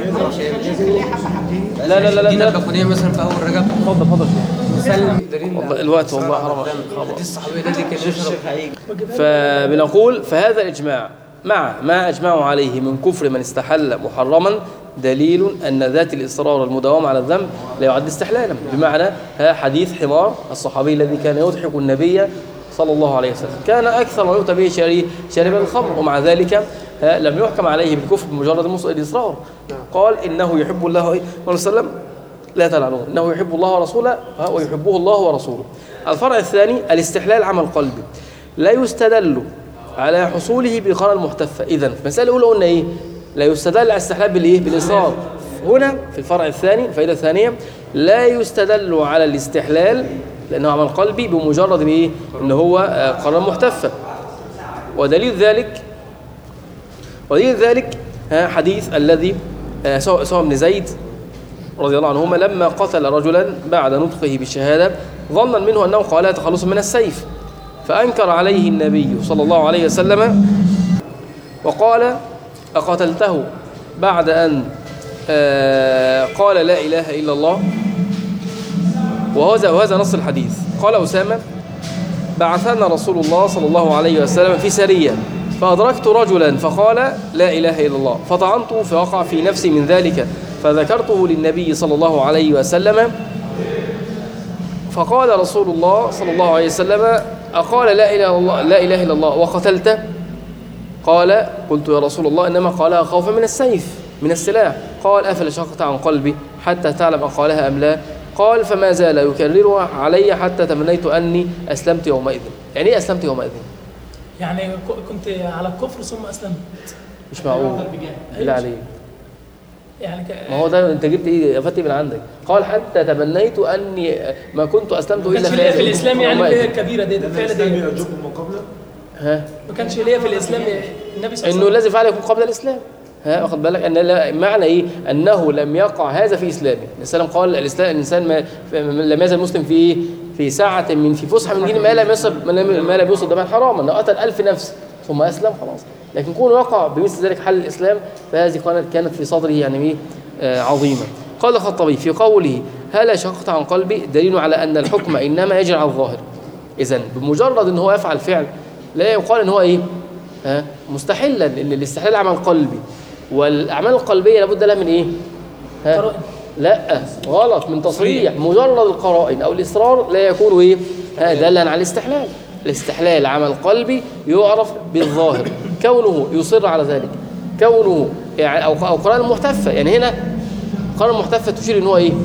Speaker 4: ثلاث
Speaker 1: لا لا لا
Speaker 4: دي
Speaker 1: لا
Speaker 4: الباقونيه مثلا في اول رجب.
Speaker 1: اتفضل اتفضل
Speaker 4: مثال دليل
Speaker 1: والله الوقت والله حرام.
Speaker 4: دي الصحابيه الذي كان يشرب.
Speaker 1: فبنقول فهذا الإجماع مع ما أجمعوا عليه من كفر من استحل محرما دليل أن ذات الإصرار والمداومة على الذنب لا يعد استحلالا. بمعنى ها حديث حمار الصحابي الذي كان يضحك النبي صلى الله عليه وسلم كان أكثر ما يؤتى به شاربا الخمر ومع ذلك ها لم يحكم عليه بالكفر بمجرد الإصرار. قال إنه يحب الله ورسوله لا تلعنوه إنه يحب الله ورسوله ويحبه الله ورسوله. الفرع الثاني الاستحلال عمل قلبي لا يستدل على حصوله بالقرار المحتفة. إذن في المسألة الأولى قلنا إيه؟ لا يستدل على الاستحلال بالإيه؟ بالإصرار. هنا في الفرع الثاني الفائدة الثانية لا يستدل على الاستحلال لأنه عمل قلبي بمجرد إيه؟ إن هو قرار محتفة. ودليل ذلك ودليل ذلك حديث الذي سواء بن زيد رضي الله عنهما لما قتل رجلا بعد نطقه بالشهادة ظنا منه أنه قالها تخلصا من السيف فأنكر عليه النبي صلى الله عليه وسلم وقال أقتلته بعد أن قال لا إله إلا الله. وهذا وهذا نص الحديث. قال أسامة بعثنا رسول الله صلى الله عليه وسلم في سرية فأدركت رجلا فقال لا إله إلا الله فطعنته فوقع في نفسي من ذلك فذكرته للنبي صلى الله عليه وسلم فقال رسول الله صلى الله عليه وسلم أقال لا إله إلا الله لا إله إلا الله وقتلته؟ قال قلت يا رسول الله إنما قالها خوفا من السيف من السلاح. قال أفلا شققت عن قلبي حتى تعلم أن قالها أم لا؟ قال فما زال يكررها علي حتى تمنيت أني أسلمت يومئذ. يعني إيه أسلمت يومئذ؟
Speaker 5: يعني كنت على الكفر ثم اسلمت.
Speaker 1: مش معقول بالله عليك.
Speaker 5: يعني ك...
Speaker 1: ما هو ده انت جبت ايه فتي من عندك. قال حتى تمنيت اني ما كنت اسلمت الا
Speaker 5: في, في الاسلام يعني اللي هي الكبيره دي الفعل دي
Speaker 2: يجب من قبله.
Speaker 1: ها
Speaker 5: ما كانش ليا في الاسلام النبي صلى الله عليه وسلم
Speaker 1: انه لازم فعلا يكون قبل الاسلام. ها واخد بالك ان معنى ايه انه لم يقع هذا في اسلامه. الاسلام قال الاسلام الانسان ما لم يزل مسلم في ايه في ساعه من في فسحه من دين ما لم يصب ما لم يصب دما حراما انه قتل ألف نفس ثم اسلم خلاص. لكن كون وقع بمثل ذلك حل الاسلام فهذه كانت في صدره يعني ايه آه عظيمه. قال الخطابي في قوله هلا شققت عن قلبي دليل على ان الحكم انما يجري على الظاهر. اذا بمجرد ان هو يفعل فعل لا يقال ان هو ايه ها مستحلا لان الاستحلال عمل قلبي والاعمال القلبيه لابد لها من ايه ها لا غلط من تصريح. مجرد القرائن او الاصرار لا يكون ايه دالا على الاستحلال. الاستحلال عمل قلبي يعرف بالظاهر كونه يصر على ذلك كونه يعني او او قرار المحتفه. يعني هنا قرار المحتفه تشير ان هو ايه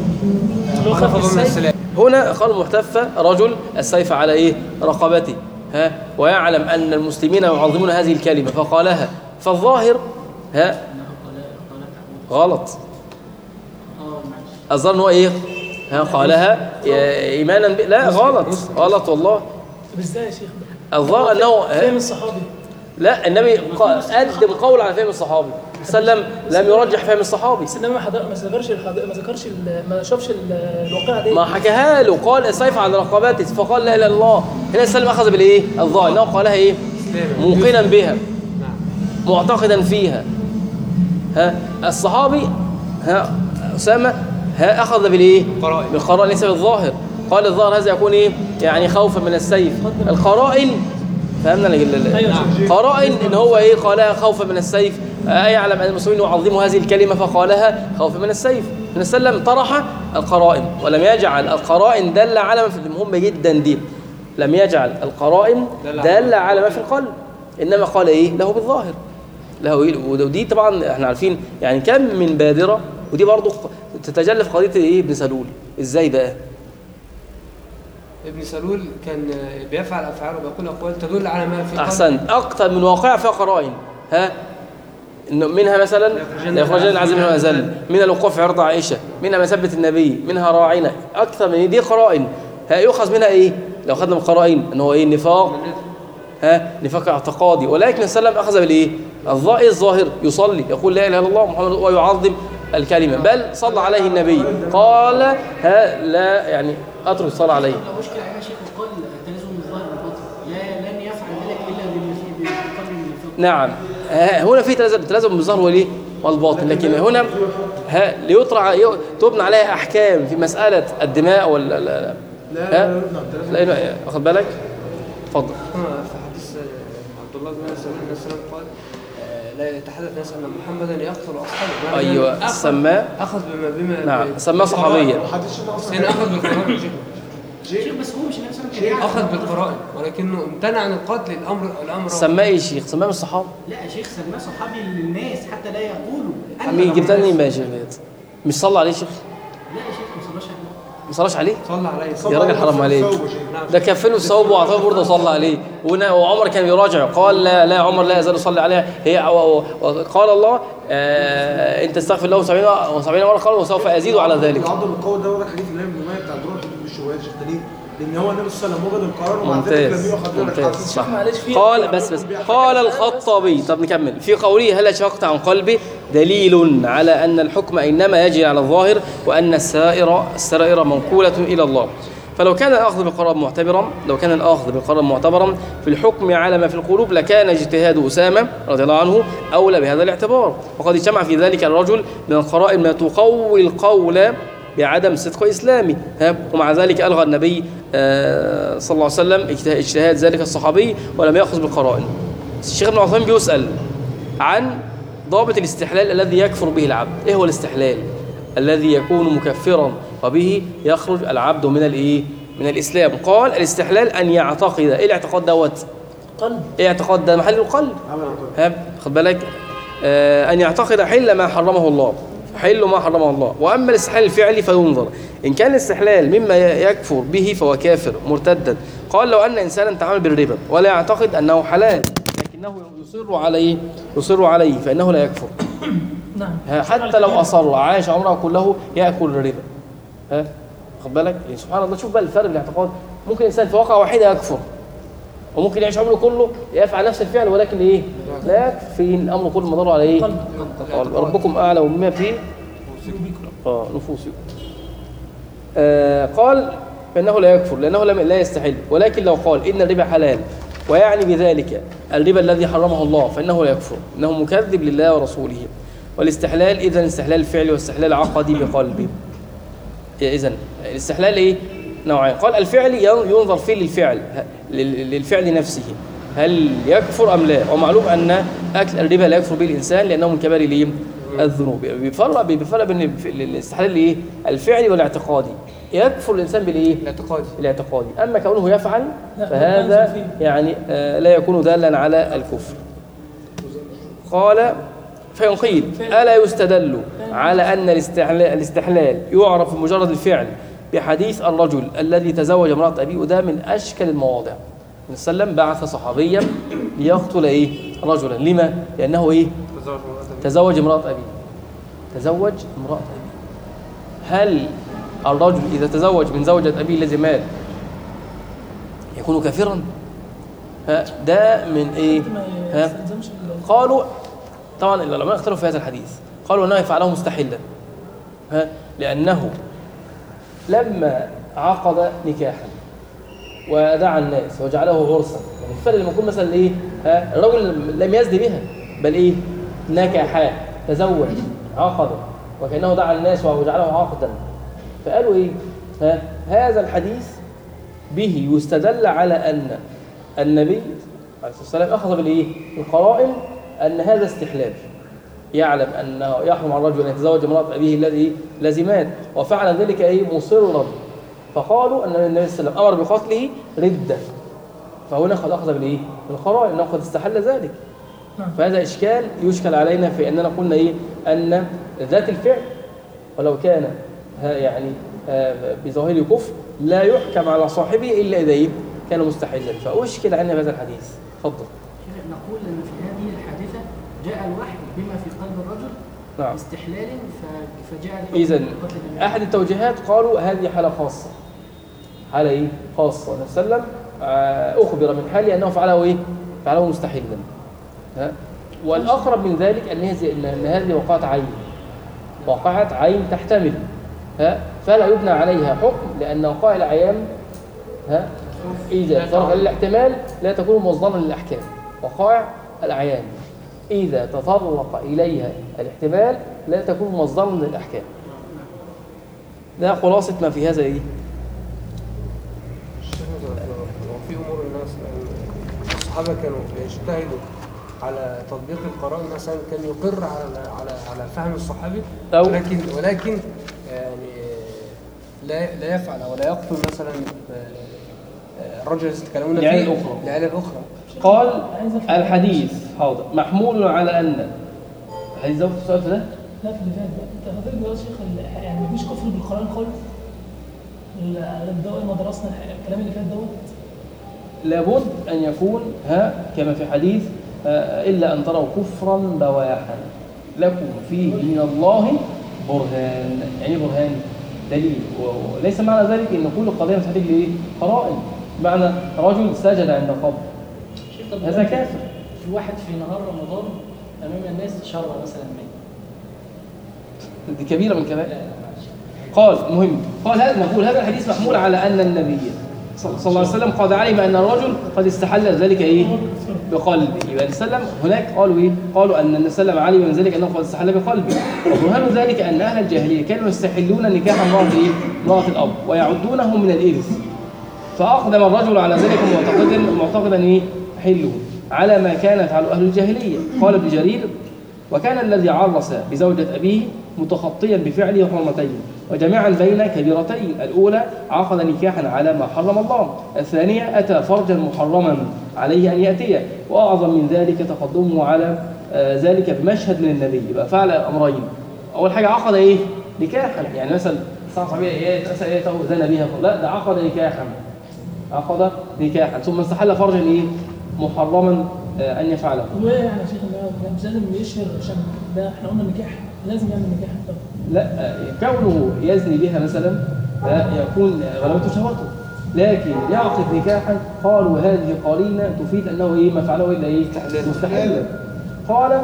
Speaker 1: هنا قرار المحتفه رجل السيف على ايه رقبته ها ويعلم ان المسلمين يعظمون هذه الكلمه فقالها فالظاهر ها غلط. الظاهر ان هو ايه ها قالها ايمانا ب... لا غلط غلط والله.
Speaker 5: ازاي يا شيخ؟
Speaker 1: الظاهر انه
Speaker 5: فهم الصحابي
Speaker 1: لا النبي قدم قول على فهم الصحابي صلى الله عليه وسلم لم يرجح فهم الصحابي.
Speaker 5: بس النبي ما ذكرش ما ذكرش ما شافش الواقعه دي
Speaker 1: ما حكاها له قال السيف على رقبته فقال لا اله الا الله. هنا السلم اخذ بالايه الظاهر انه قالها ايه موقنا بها معتقدا فيها. ها الصحابي ها اسامه ها اخذ بالايه بالقرائن ليس بالظاهر. قال الظاهر هذا يكون ايه يعني خوفا من السيف. القرائن فهمنا لا قرائن ان هو ايه قالها خوفا من السيف يعلم ان المسلمين يعظموا هذه الكلمه فقالها خوفا من السيف. النبي صلى الله عليه وسلم طرح القرائن ولم يجعل القرائن دل على ما في المهم جدا دي لم يجعل القرائن دل على ما في القلب انما قال ايه له بالظاهر له إيه؟ ودي طبعا احنا عارفين يعني كم من بادره ودي برضه تتجلى في قضيه ايه ابن سلول. ازاي بقى
Speaker 4: ابن سلول كان بيفعل افعال وبيقول اقوال تدل على ما في
Speaker 1: احسنت اكثر من واقع فيها قرائن. ها إنه منها مثلا لا يخرجن العزيز منها أزل، منها الوقوف في عرض عائشة، منها مسبة النبي، منها راعنا، أكثر من دي قرائن. هيؤخذ منها إيه؟ لو أخذنا من قرائن إن هو إيه؟ النفاق، ها نفاق اعتقادي. ولكن السلام أخذ بالإيه؟ الظاهر الظاهر، يصلي يقول لا إله إلا الله محمد ويعظم الكلمة، بل صلى عليه النبي قال ها لا يعني أترك الصلاة عليه.
Speaker 6: لو مشكلة عليها شيخ وقال تلازم الظاهر والباطن، لا لن يفعل ذلك إلا بقدر النفاق.
Speaker 1: نعم هنا في تلازم تلازم بالظاهر والإيه؟ والباطن، لكن هنا ها ليطرع تبنى عليها أحكام في مسألة الدماء ولا لا لا لا لا لا أخذ بالك؟ اتفضل.
Speaker 4: في حديث عبد الله بن مسعود النبي صلى الله عليه وسلم قال لا يتحدث الناس ان محمدا يقتل اصحابه.
Speaker 1: ايوه سماه
Speaker 4: اخذ بما بما
Speaker 1: نعم سماه صحابيا.
Speaker 4: هنا اخذ بالقرائن
Speaker 6: شيخ بس هو مش النبي صلى الله عليه وسلم
Speaker 4: اخذ بالقرائن ولكنه امتنع عن القتل الامر الامر
Speaker 1: سماه ايه شيخ؟ سماه من الصحابه؟
Speaker 6: لا يا شيخ سماه صحابي للناس حتى لا يقولوا
Speaker 1: عمي جبت لي ماشي مش صلى عليه شيخ؟
Speaker 6: لا يا شيخ ما صلاش عليه.
Speaker 1: ما صلاش عليه؟
Speaker 4: صلى عليه
Speaker 1: يا راجل حرام عليك، ده كفنه الثوب واعطاه برضه وصلى عليه. وعمر كان يراجع قال لا لا عمر لا يزال يصلي عليها. هي قال الله آه انت استغفر له سبعين مره قال وسوف ازيد على ذلك.
Speaker 2: العضل القوي ده ورا حديث النبي بن مالك بتاع دروع بالشواذ الشديد، لان هو النبي صلى الله عليه وسلم وجد القرار ومع ذلك لم يؤخذ له
Speaker 1: ممتاز صح.
Speaker 5: معلش في
Speaker 1: قال بس بس قال الخطابي. طب نكمل في قوله هل شقت عن قلبي دليل على أن الحكم إنما يجري على الظاهر وأن السرائر السرائر منقولة إلى الله. فلو كان الأخذ بالقرار معتبرا لو كان الأخذ بالقرار معتبرا في الحكم على ما في القلوب لكان اجتهاد أسامة رضي الله عنه أولى بهذا الاعتبار. وقد اجتمع في ذلك الرجل من القرائن ما تقوي القول بعدم صدق إسلامي، ومع ذلك ألغى النبي آه صلى الله عليه وسلم اجتهاد ذلك الصحابي ولم يأخذ بالقرائن. الشيخ ابن عثيمين بيسأل عن ضابط الاستحلال الذي يكفر به العبد. إيه هو الاستحلال الذي يكون مكفرا وبه يخرج العبد من الإيه؟ من الإسلام؟ قال الاستحلال أن يعتقد. إيه الاعتقاد دوت؟
Speaker 5: قلب.
Speaker 1: إيه اعتقاد ده؟ محل القلب. ها خد بالك آه أن يعتقد حل ما حرمه الله، حل ما حرمه الله. وأما الاستحلال الفعلي فينظر إن كان الاستحلال مما يكفر به فهو كافر مرتدا. قال لو أن إنسانا تعامل بالربا ولا يعتقد أنه حلال لكنه يصر عليه يصر عليه فإنه لا يكفر.
Speaker 5: نعم
Speaker 1: حتى لو أصر عاش عمره كله يأكل الربا. ها خد بالك يعني سبحان الله. شوف بقى الفرق بالاعتقاد. ممكن إنسان في واقعة واحدة يكفر وممكن يعيش عمره كله يفعل نفس الفعل ولكن إيه لا يكفي الأمر كله مدار على إيه؟ قال ربكم أعلم بما في آه نفوسكم. آه قال فإنه لا يكفر لأنه لا يستحل. ولكن لو قال إن الربا حلال ويعني بذلك الربا الذي حرمه الله فإنه لا يكفر، إنه مكذب لله ورسوله. والاستحلال إذن استحلال فعلي واستحلال عقدي بقلبه. إذن الاستحلال إيه؟ نوعين. قال الفعل ينظر فيه للفعل للفعل نفسه هل يكفر أم لا. ومعلوم أن أكل الربا لا يكفر به الإنسان لأنه من كبائر الذنوب. بيفرق بيفرق بين الاستحلال إيه؟ الفعلي والاعتقادي. يكفر الإنسان بالإيه؟
Speaker 4: الاعتقادي.
Speaker 1: الاعتقادي. أما كونه يفعل فهذا يعني آه لا يكون دالا على الكفر. قال فينقيل ألا يستدل على أن الاستحلال يعرف بمجرد الفعل بحديث الرجل الذي تزوج امرأة أبيه. وده من أشكل المواضع. النبي صلى الله عليه وسلم بعث صحابيا ليقتل إيه؟ رجلا. لما؟ لأنه إيه؟ تزوج امرأة أبيه. تزوج امرأة أبيه. هل الرجل إذا تزوج من زوجة أبيه الذي مات يكون كافرا؟ ده من إيه؟ ها؟ قالوا طبعا العلماء اختلفوا في هذا الحديث. قالوا أنه يفعله مستحلا ها؟ لأنه لما عقد نكاحا ودعا الناس وجعله عرسا. يعني الفرق لما يكون مثلا إيه؟ ها؟ الرجل لم يزد بها بل إيه؟ نكاحا تزوج عقد وكأنه دعا الناس وجعله عقدا. فقالوا إيه؟ ها؟ هذا الحديث به يستدل على أن النبي عليه الصلاة والسلام أخذ بالإيه؟ القرائن أن هذا استحلال. يعلم أنه يحرم على الرجل أن يتزوج امرأة أبيه الذي الذي مات وفعل ذلك إيه؟ مصرا. فقالوا أن النبي صلى الله عليه وسلم أمر بقتله ردة. فهنا قد أخذ بالإيه؟ القرائن أنه قد استحل ذلك. فهذا إشكال يشكل علينا في أننا قلنا إيه؟ أن ذات الفعل ولو كان يعني بظاهر كفر لا يحكم على صاحبه إلا إذا إيه؟ كان مستحلا. فأشكل علينا بهذا الحديث. تفضل.
Speaker 6: نقول أن في هذه الحادثة جاء الوحي بما في قلب الرجل
Speaker 1: نعم.
Speaker 6: استحلال ف- فجاء الحكم
Speaker 1: إذا
Speaker 6: بقتل النبي.
Speaker 1: أحد التوجيهات قالوا هذه حالة خاصة، حالة إيه؟ خاصة. النبي صلى الله عليه وسلم آه، أخبر من حاله أنه فعله إيه؟ فعله مستحيلا. ها؟ والأقرب من ذلك أن هذه أن هذه وقعت عين، وقعت عين تحتمل، ها؟ فلا يبنى عليها حكم، لأن وقائع الأعيان ها إذا فرغ الاحتمال لا تكون مصدرا للأحكام. وقائع الأعيان إذا تطرق إليها الاحتمال لا تكون مصدرا للأحكام. ده خلاصة ما في هذا إيه؟
Speaker 4: وفي امور الناس الصحابه كانوا يجتهدوا على تطبيق القرآن، مثلا كان يقر على على على فهم الصحابي،
Speaker 1: أو-
Speaker 4: ولكن ولكن يعني لا لا يفعل او لا يقتل مثلا الرجل يتكلمون فيه
Speaker 1: لعلة أخرى.
Speaker 4: لعلة أخرى.
Speaker 1: قال الحديث حاضر محمول على أن الحديث ده في السؤال ده
Speaker 5: لا في اللي فات بقى انت فاكر يا شيخ ال- يعني مفيش كفر بالقران خالص. ال- الدواء ما درسنا الح- الكلام اللي فات دوت.
Speaker 1: لابد أن يكون ها كما في حديث آه، إلا أن تروا كفرا بواحا لكم فيه من الله برهان. يعني برهان دليل، وليس معنى ذلك أن كل قضية تحتاج لإيه؟ قرائن. معنى رجل سجد عند قبر هذا كافر.
Speaker 6: في واحد في نهار رمضان امام الناس شر مثلا ميت.
Speaker 1: دي كبيرة من كبائر. قال مهم قال هذا نقول هذا الحديث محمول على أن النبي صلى الله عليه وسلم قد علم أن الرجل قد استحل ذلك إيه؟ بقلبه. يبقى السلم هناك قالوا إيه؟ قالوا أن النبي صلى الله عليه وسلم علم من ذلك أنه قد استحل بقلبه. وبرهان ذلك أن أهل الجاهلية كانوا يستحلون نكاح امرأة إيه؟ امرأة الأب ويعدونه من الإرث، فأقدم الرجل على ذلك معتقدا معتقدا إيه؟ حله على ما كان يفعل أهل الجاهلية. قال ابن جرير: وكان الذي عرس بزوجة أبيه متخطيا بفعله حرمتين وجميعا بين كبيرتين. الأولى عقد نكاحا على ما حرم الله، الثانية أتى فرجا محرما عليه أن يأتيه، وأعظم من ذلك تقدمه على آه ذلك بمشهد من النبي. يبقى فعل أمرين: أول حاجة عقد إيه؟ نكاحا. يعني مثلا صاحبي إيه تسأل إيه زنى بها، لا ده عقد نكاحا، عقد نكاحا ثم استحل فرجا إيه؟ محرما آه أن يفعله.
Speaker 5: هو ايه يعني يا شيخ اللي هو مش لازم يشهر عشان ده احنا قلنا نكاح لازم يعمل نكاح. طب
Speaker 1: لا كونه يزني بها مثلا يكون غلبته شهوته، لكن يعقد نكاحا قالوا هذه قرينه تفيد انه ايه ما فعله الا ايه مستحيلا. قال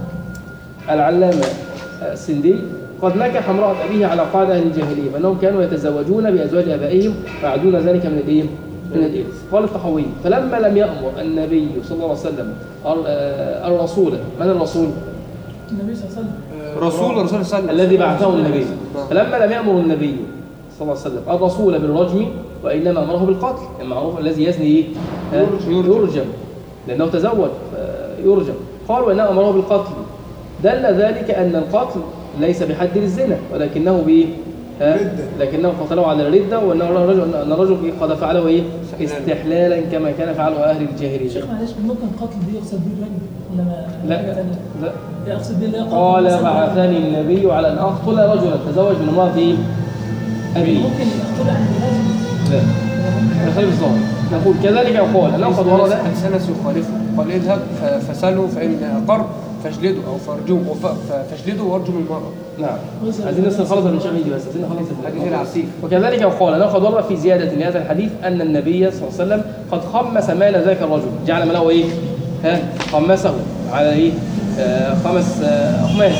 Speaker 1: العلامه السندي: قد نكح امراه ابيه على قاعده اهل الجاهليه بانهم كانوا يتزوجون بازواج ابائهم ويعدون ذلك من الايه من الإرث. قال الطحاوي: فلما لم يأمر النبي صلى الله عليه وسلم الرسول، من الرسول؟
Speaker 5: النبي صلى الله عليه وسلم
Speaker 4: رسول الرسول صلى الله عليه وسلم
Speaker 1: الذي بعثه النبي. فلما لم يأمر النبي صلى الله عليه وسلم الرسول بالرجم وإنما أمره بالقتل، المعروف الذي يزني إيه؟ يرجم، لأنه تزوج يرجم. قال وإنما أمره بالقتل، دل ذلك أن القتل ليس بحد للزنا ولكنه بإيه؟ لكنه قتله على الردة، وأنه الرجل أن الرجل قد فعله إيه؟ استحلالا كما كان فعله أهل الجاهلية.
Speaker 5: شيخ معلش ممكن قتل دي يقصد بيه الرجل ولا ما
Speaker 1: لا
Speaker 5: حاجة تانية؟
Speaker 1: لا
Speaker 5: يقصد بيه اللي هي قتل
Speaker 1: قال
Speaker 5: مثلاً.
Speaker 1: بعثني النبي على أن أقتل رجلا تزوج من امرأة إيه؟ أبيه.
Speaker 5: ممكن يقتل عن الرجل.
Speaker 1: لا خليل الظاهر. نقول كذلك يقال أنه قد ورد
Speaker 4: السنس يخالفه، قال اذهب فسأله فإن أقر فاجلده أو فارجوه فاجلده وارجم المرأة.
Speaker 1: نعم. عايزين لسه نخلص النشام يجي بس عايزين نخلص
Speaker 4: الحديث العسيف.
Speaker 1: وكذلك يقال أنه قد ورد في زيادة لهذا الحديث أن النبي صلى الله عليه وسلم قد خمس مال ذاك الرجل، جعل ماله إيه؟ ها خمسه على إيه؟ آه خمس آه أخماس.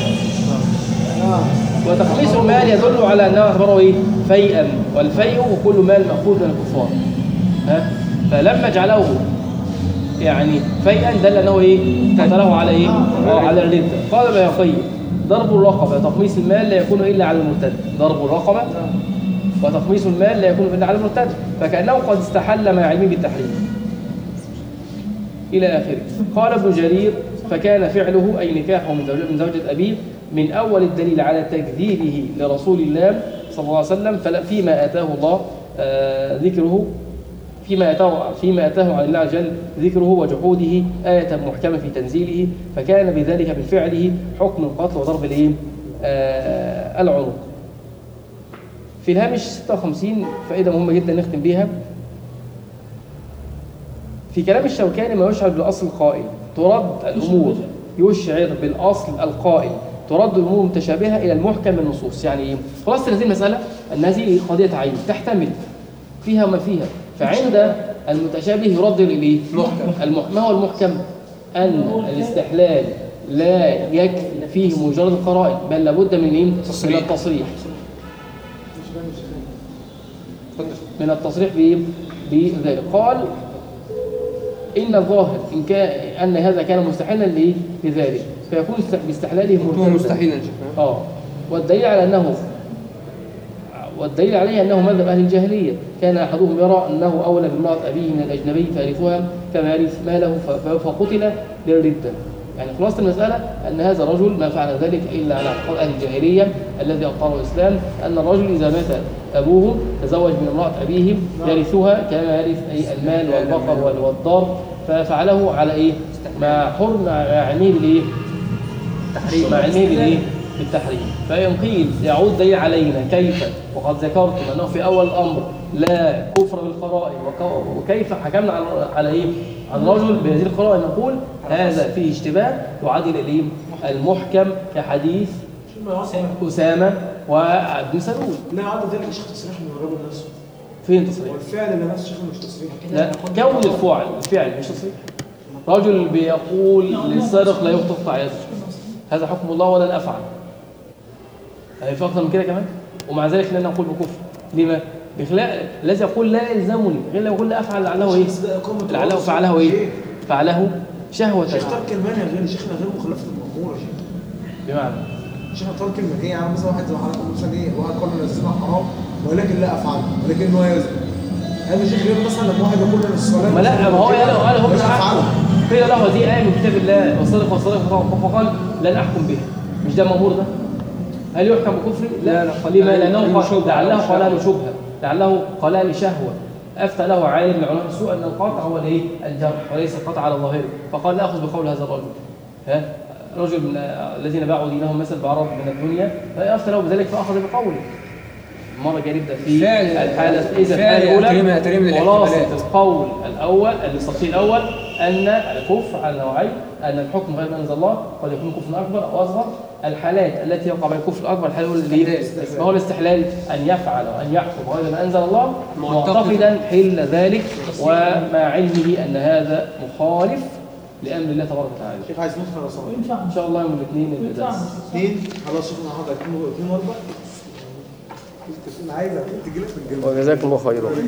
Speaker 1: وتخميس المال يدل على أنه اعتبره إيه؟ فيئا، والفيء كل مال مأخوذ من الكفار. ها فلما جعله يعني فيئا دل انه ايه قتله على ايه اه على الردة. قال البيهقي: ضرب الرقبه وتخميس المال لا يكون الا على المرتد. ضرب الرقبه وتخميس المال لا يكون الا على المرتد، فكانه قد استحل مع علمه بالتحريم الى اخره. قال ابن جرير: فكان فعله اي نكاحه من زوجة من زوجة ابيه من اول الدليل على تكذيبه لرسول الله صلى الله عليه وسلم، فيما اتاه الله آه ذكره فيما أتاه فيما أتاه عن الله عز وجل ذكره وجحوده آية محكمة في تنزيله، فكان بذلك بفعله حكم القتل وضرب الايه آه العنق. في الهامش ستة وخمسين فائدة مهمة جدا نختم بها. في كلام الشوكاني ما يشعر بالأصل القائل: ترد الأمور يشعر بالأصل القائم ترد الأمور المتشابهة إلى المحكم من النصوص. يعني إيه؟ خلاصة هذه المسألة أن هذه قضية عين تحتمل فيها ما فيها، فعند المتشابه يرد إليه المحكم. ما هو المحكم؟ أن الاستحلال لا يكفي فيه مجرد القرائن، بل لابد من إيه؟ من التصريح من التصريح بذلك. قال إن الظاهر إن كان أن هذا كان مستحيلا لذلك فيكون باستحلاله
Speaker 4: هو مستحيلا.
Speaker 1: اه والدليل على أنه والدليل عليه أنه مذهب أهل الجاهلية، كان أحدهم يرى أنه أولى بامرأة أبيه من الأجنبي فيرثها كما يرث ماله فقتل للردة. يعني خلاصة المسألة أن هذا الرجل ما فعل ذلك إلا على اعتقاد أهل الجاهلية الذي أبطله الإسلام، أن الرجل إذا مات أبوه تزوج من امرأة أبيه يرثها كما يرث المال والبقر والدار، ففعله على إيه؟ مع حرم مع علمه بالإيه؟ مع علمه بالإيه؟ بالتحريم. فإن قيل يعود دليل علينا كيف وقد ذكرتم أنه في أول الأمر لا كفر بالقرائن وكيف حكمنا على على إيه؟ على الرجل بهذه القرائن، نقول هذا فيه اشتباه يعادل الإيه؟ المحكم كحديث أسامة وابن سلول.
Speaker 2: لا عاد ذلك شيخ تصريح من الرجل نفسه.
Speaker 1: فين تصريح؟
Speaker 2: والفعل اللي نفسه شيخ مش تصريح.
Speaker 1: لا كون الفعل الفعل مش تصريح. رجل بيقول للسارق لا يقطع يده، هذا حكم الله ولن أفعل. هي في أكثر من كده كمان، ومع ذلك لا نقول بكفر. لما؟ بخلاف الذي يقول لا يلزمني غير لو يقول لا أفعل لعله إيه؟ لعله فعله إيه؟ فعله شهوة.
Speaker 2: شيخ ترك المانع غير شيخنا غير مخالفة المأمورة.
Speaker 1: بمعنى
Speaker 2: شيخنا ترك المنهي، يعني مثلا واحد زي حضرتك مثلا ايه واحد قال ان الزنا حرام ولكن لا افعله ولكن هو يزني. هذا شيخ غير مثلا لما واحد يقول ان الصلاه
Speaker 1: ما لا ما هو قال قال هو مش
Speaker 2: افعله.
Speaker 1: قيل له دي آية من كتاب الله والصادق والصادق فقال لن أحكم بها. مش ده مأمور ده؟ هل يحكم بكفر؟ لا لا. لما؟ لأنه لعله قال له شبهة، لعله قال لشهوة. أفتى له عالم من علماء السوء أن القطع هو الايه؟ الجرح وليس القطع على الظاهر، فقال لا أخذ بقول هذا الرجل. ها؟ رجل من الذين باعوا دينهم مثل بعرض من الدنيا فأفتى له بذلك فأخذ بقوله. المرة الجاية نبدأ في الحالة إذا الحالة الأولى خلاصة القول الأول الصفي الأول أن الكفر على نوعين، أن الحكم غير ما أنزل الله قد يكون كفر أكبر أو أصغر. الحالات التي يقع بها الكفر الأكبر الحالة الأولى ما هو الاستحلال، أن يفعل وأن يحكم غير ما أنزل الله معتقدا حل ذلك ومع علمه أن هذا مخالف لأمر الله تبارك وتعالى.
Speaker 2: شيخ عايز ندخل رسول
Speaker 5: وينفع
Speaker 1: إن شاء الله يوم الاثنين
Speaker 2: اثنين خلاص شيخنا حضرتك اثنين واربع. عايز تجي لك من الجنة.
Speaker 1: وجزاكم الله خيرا.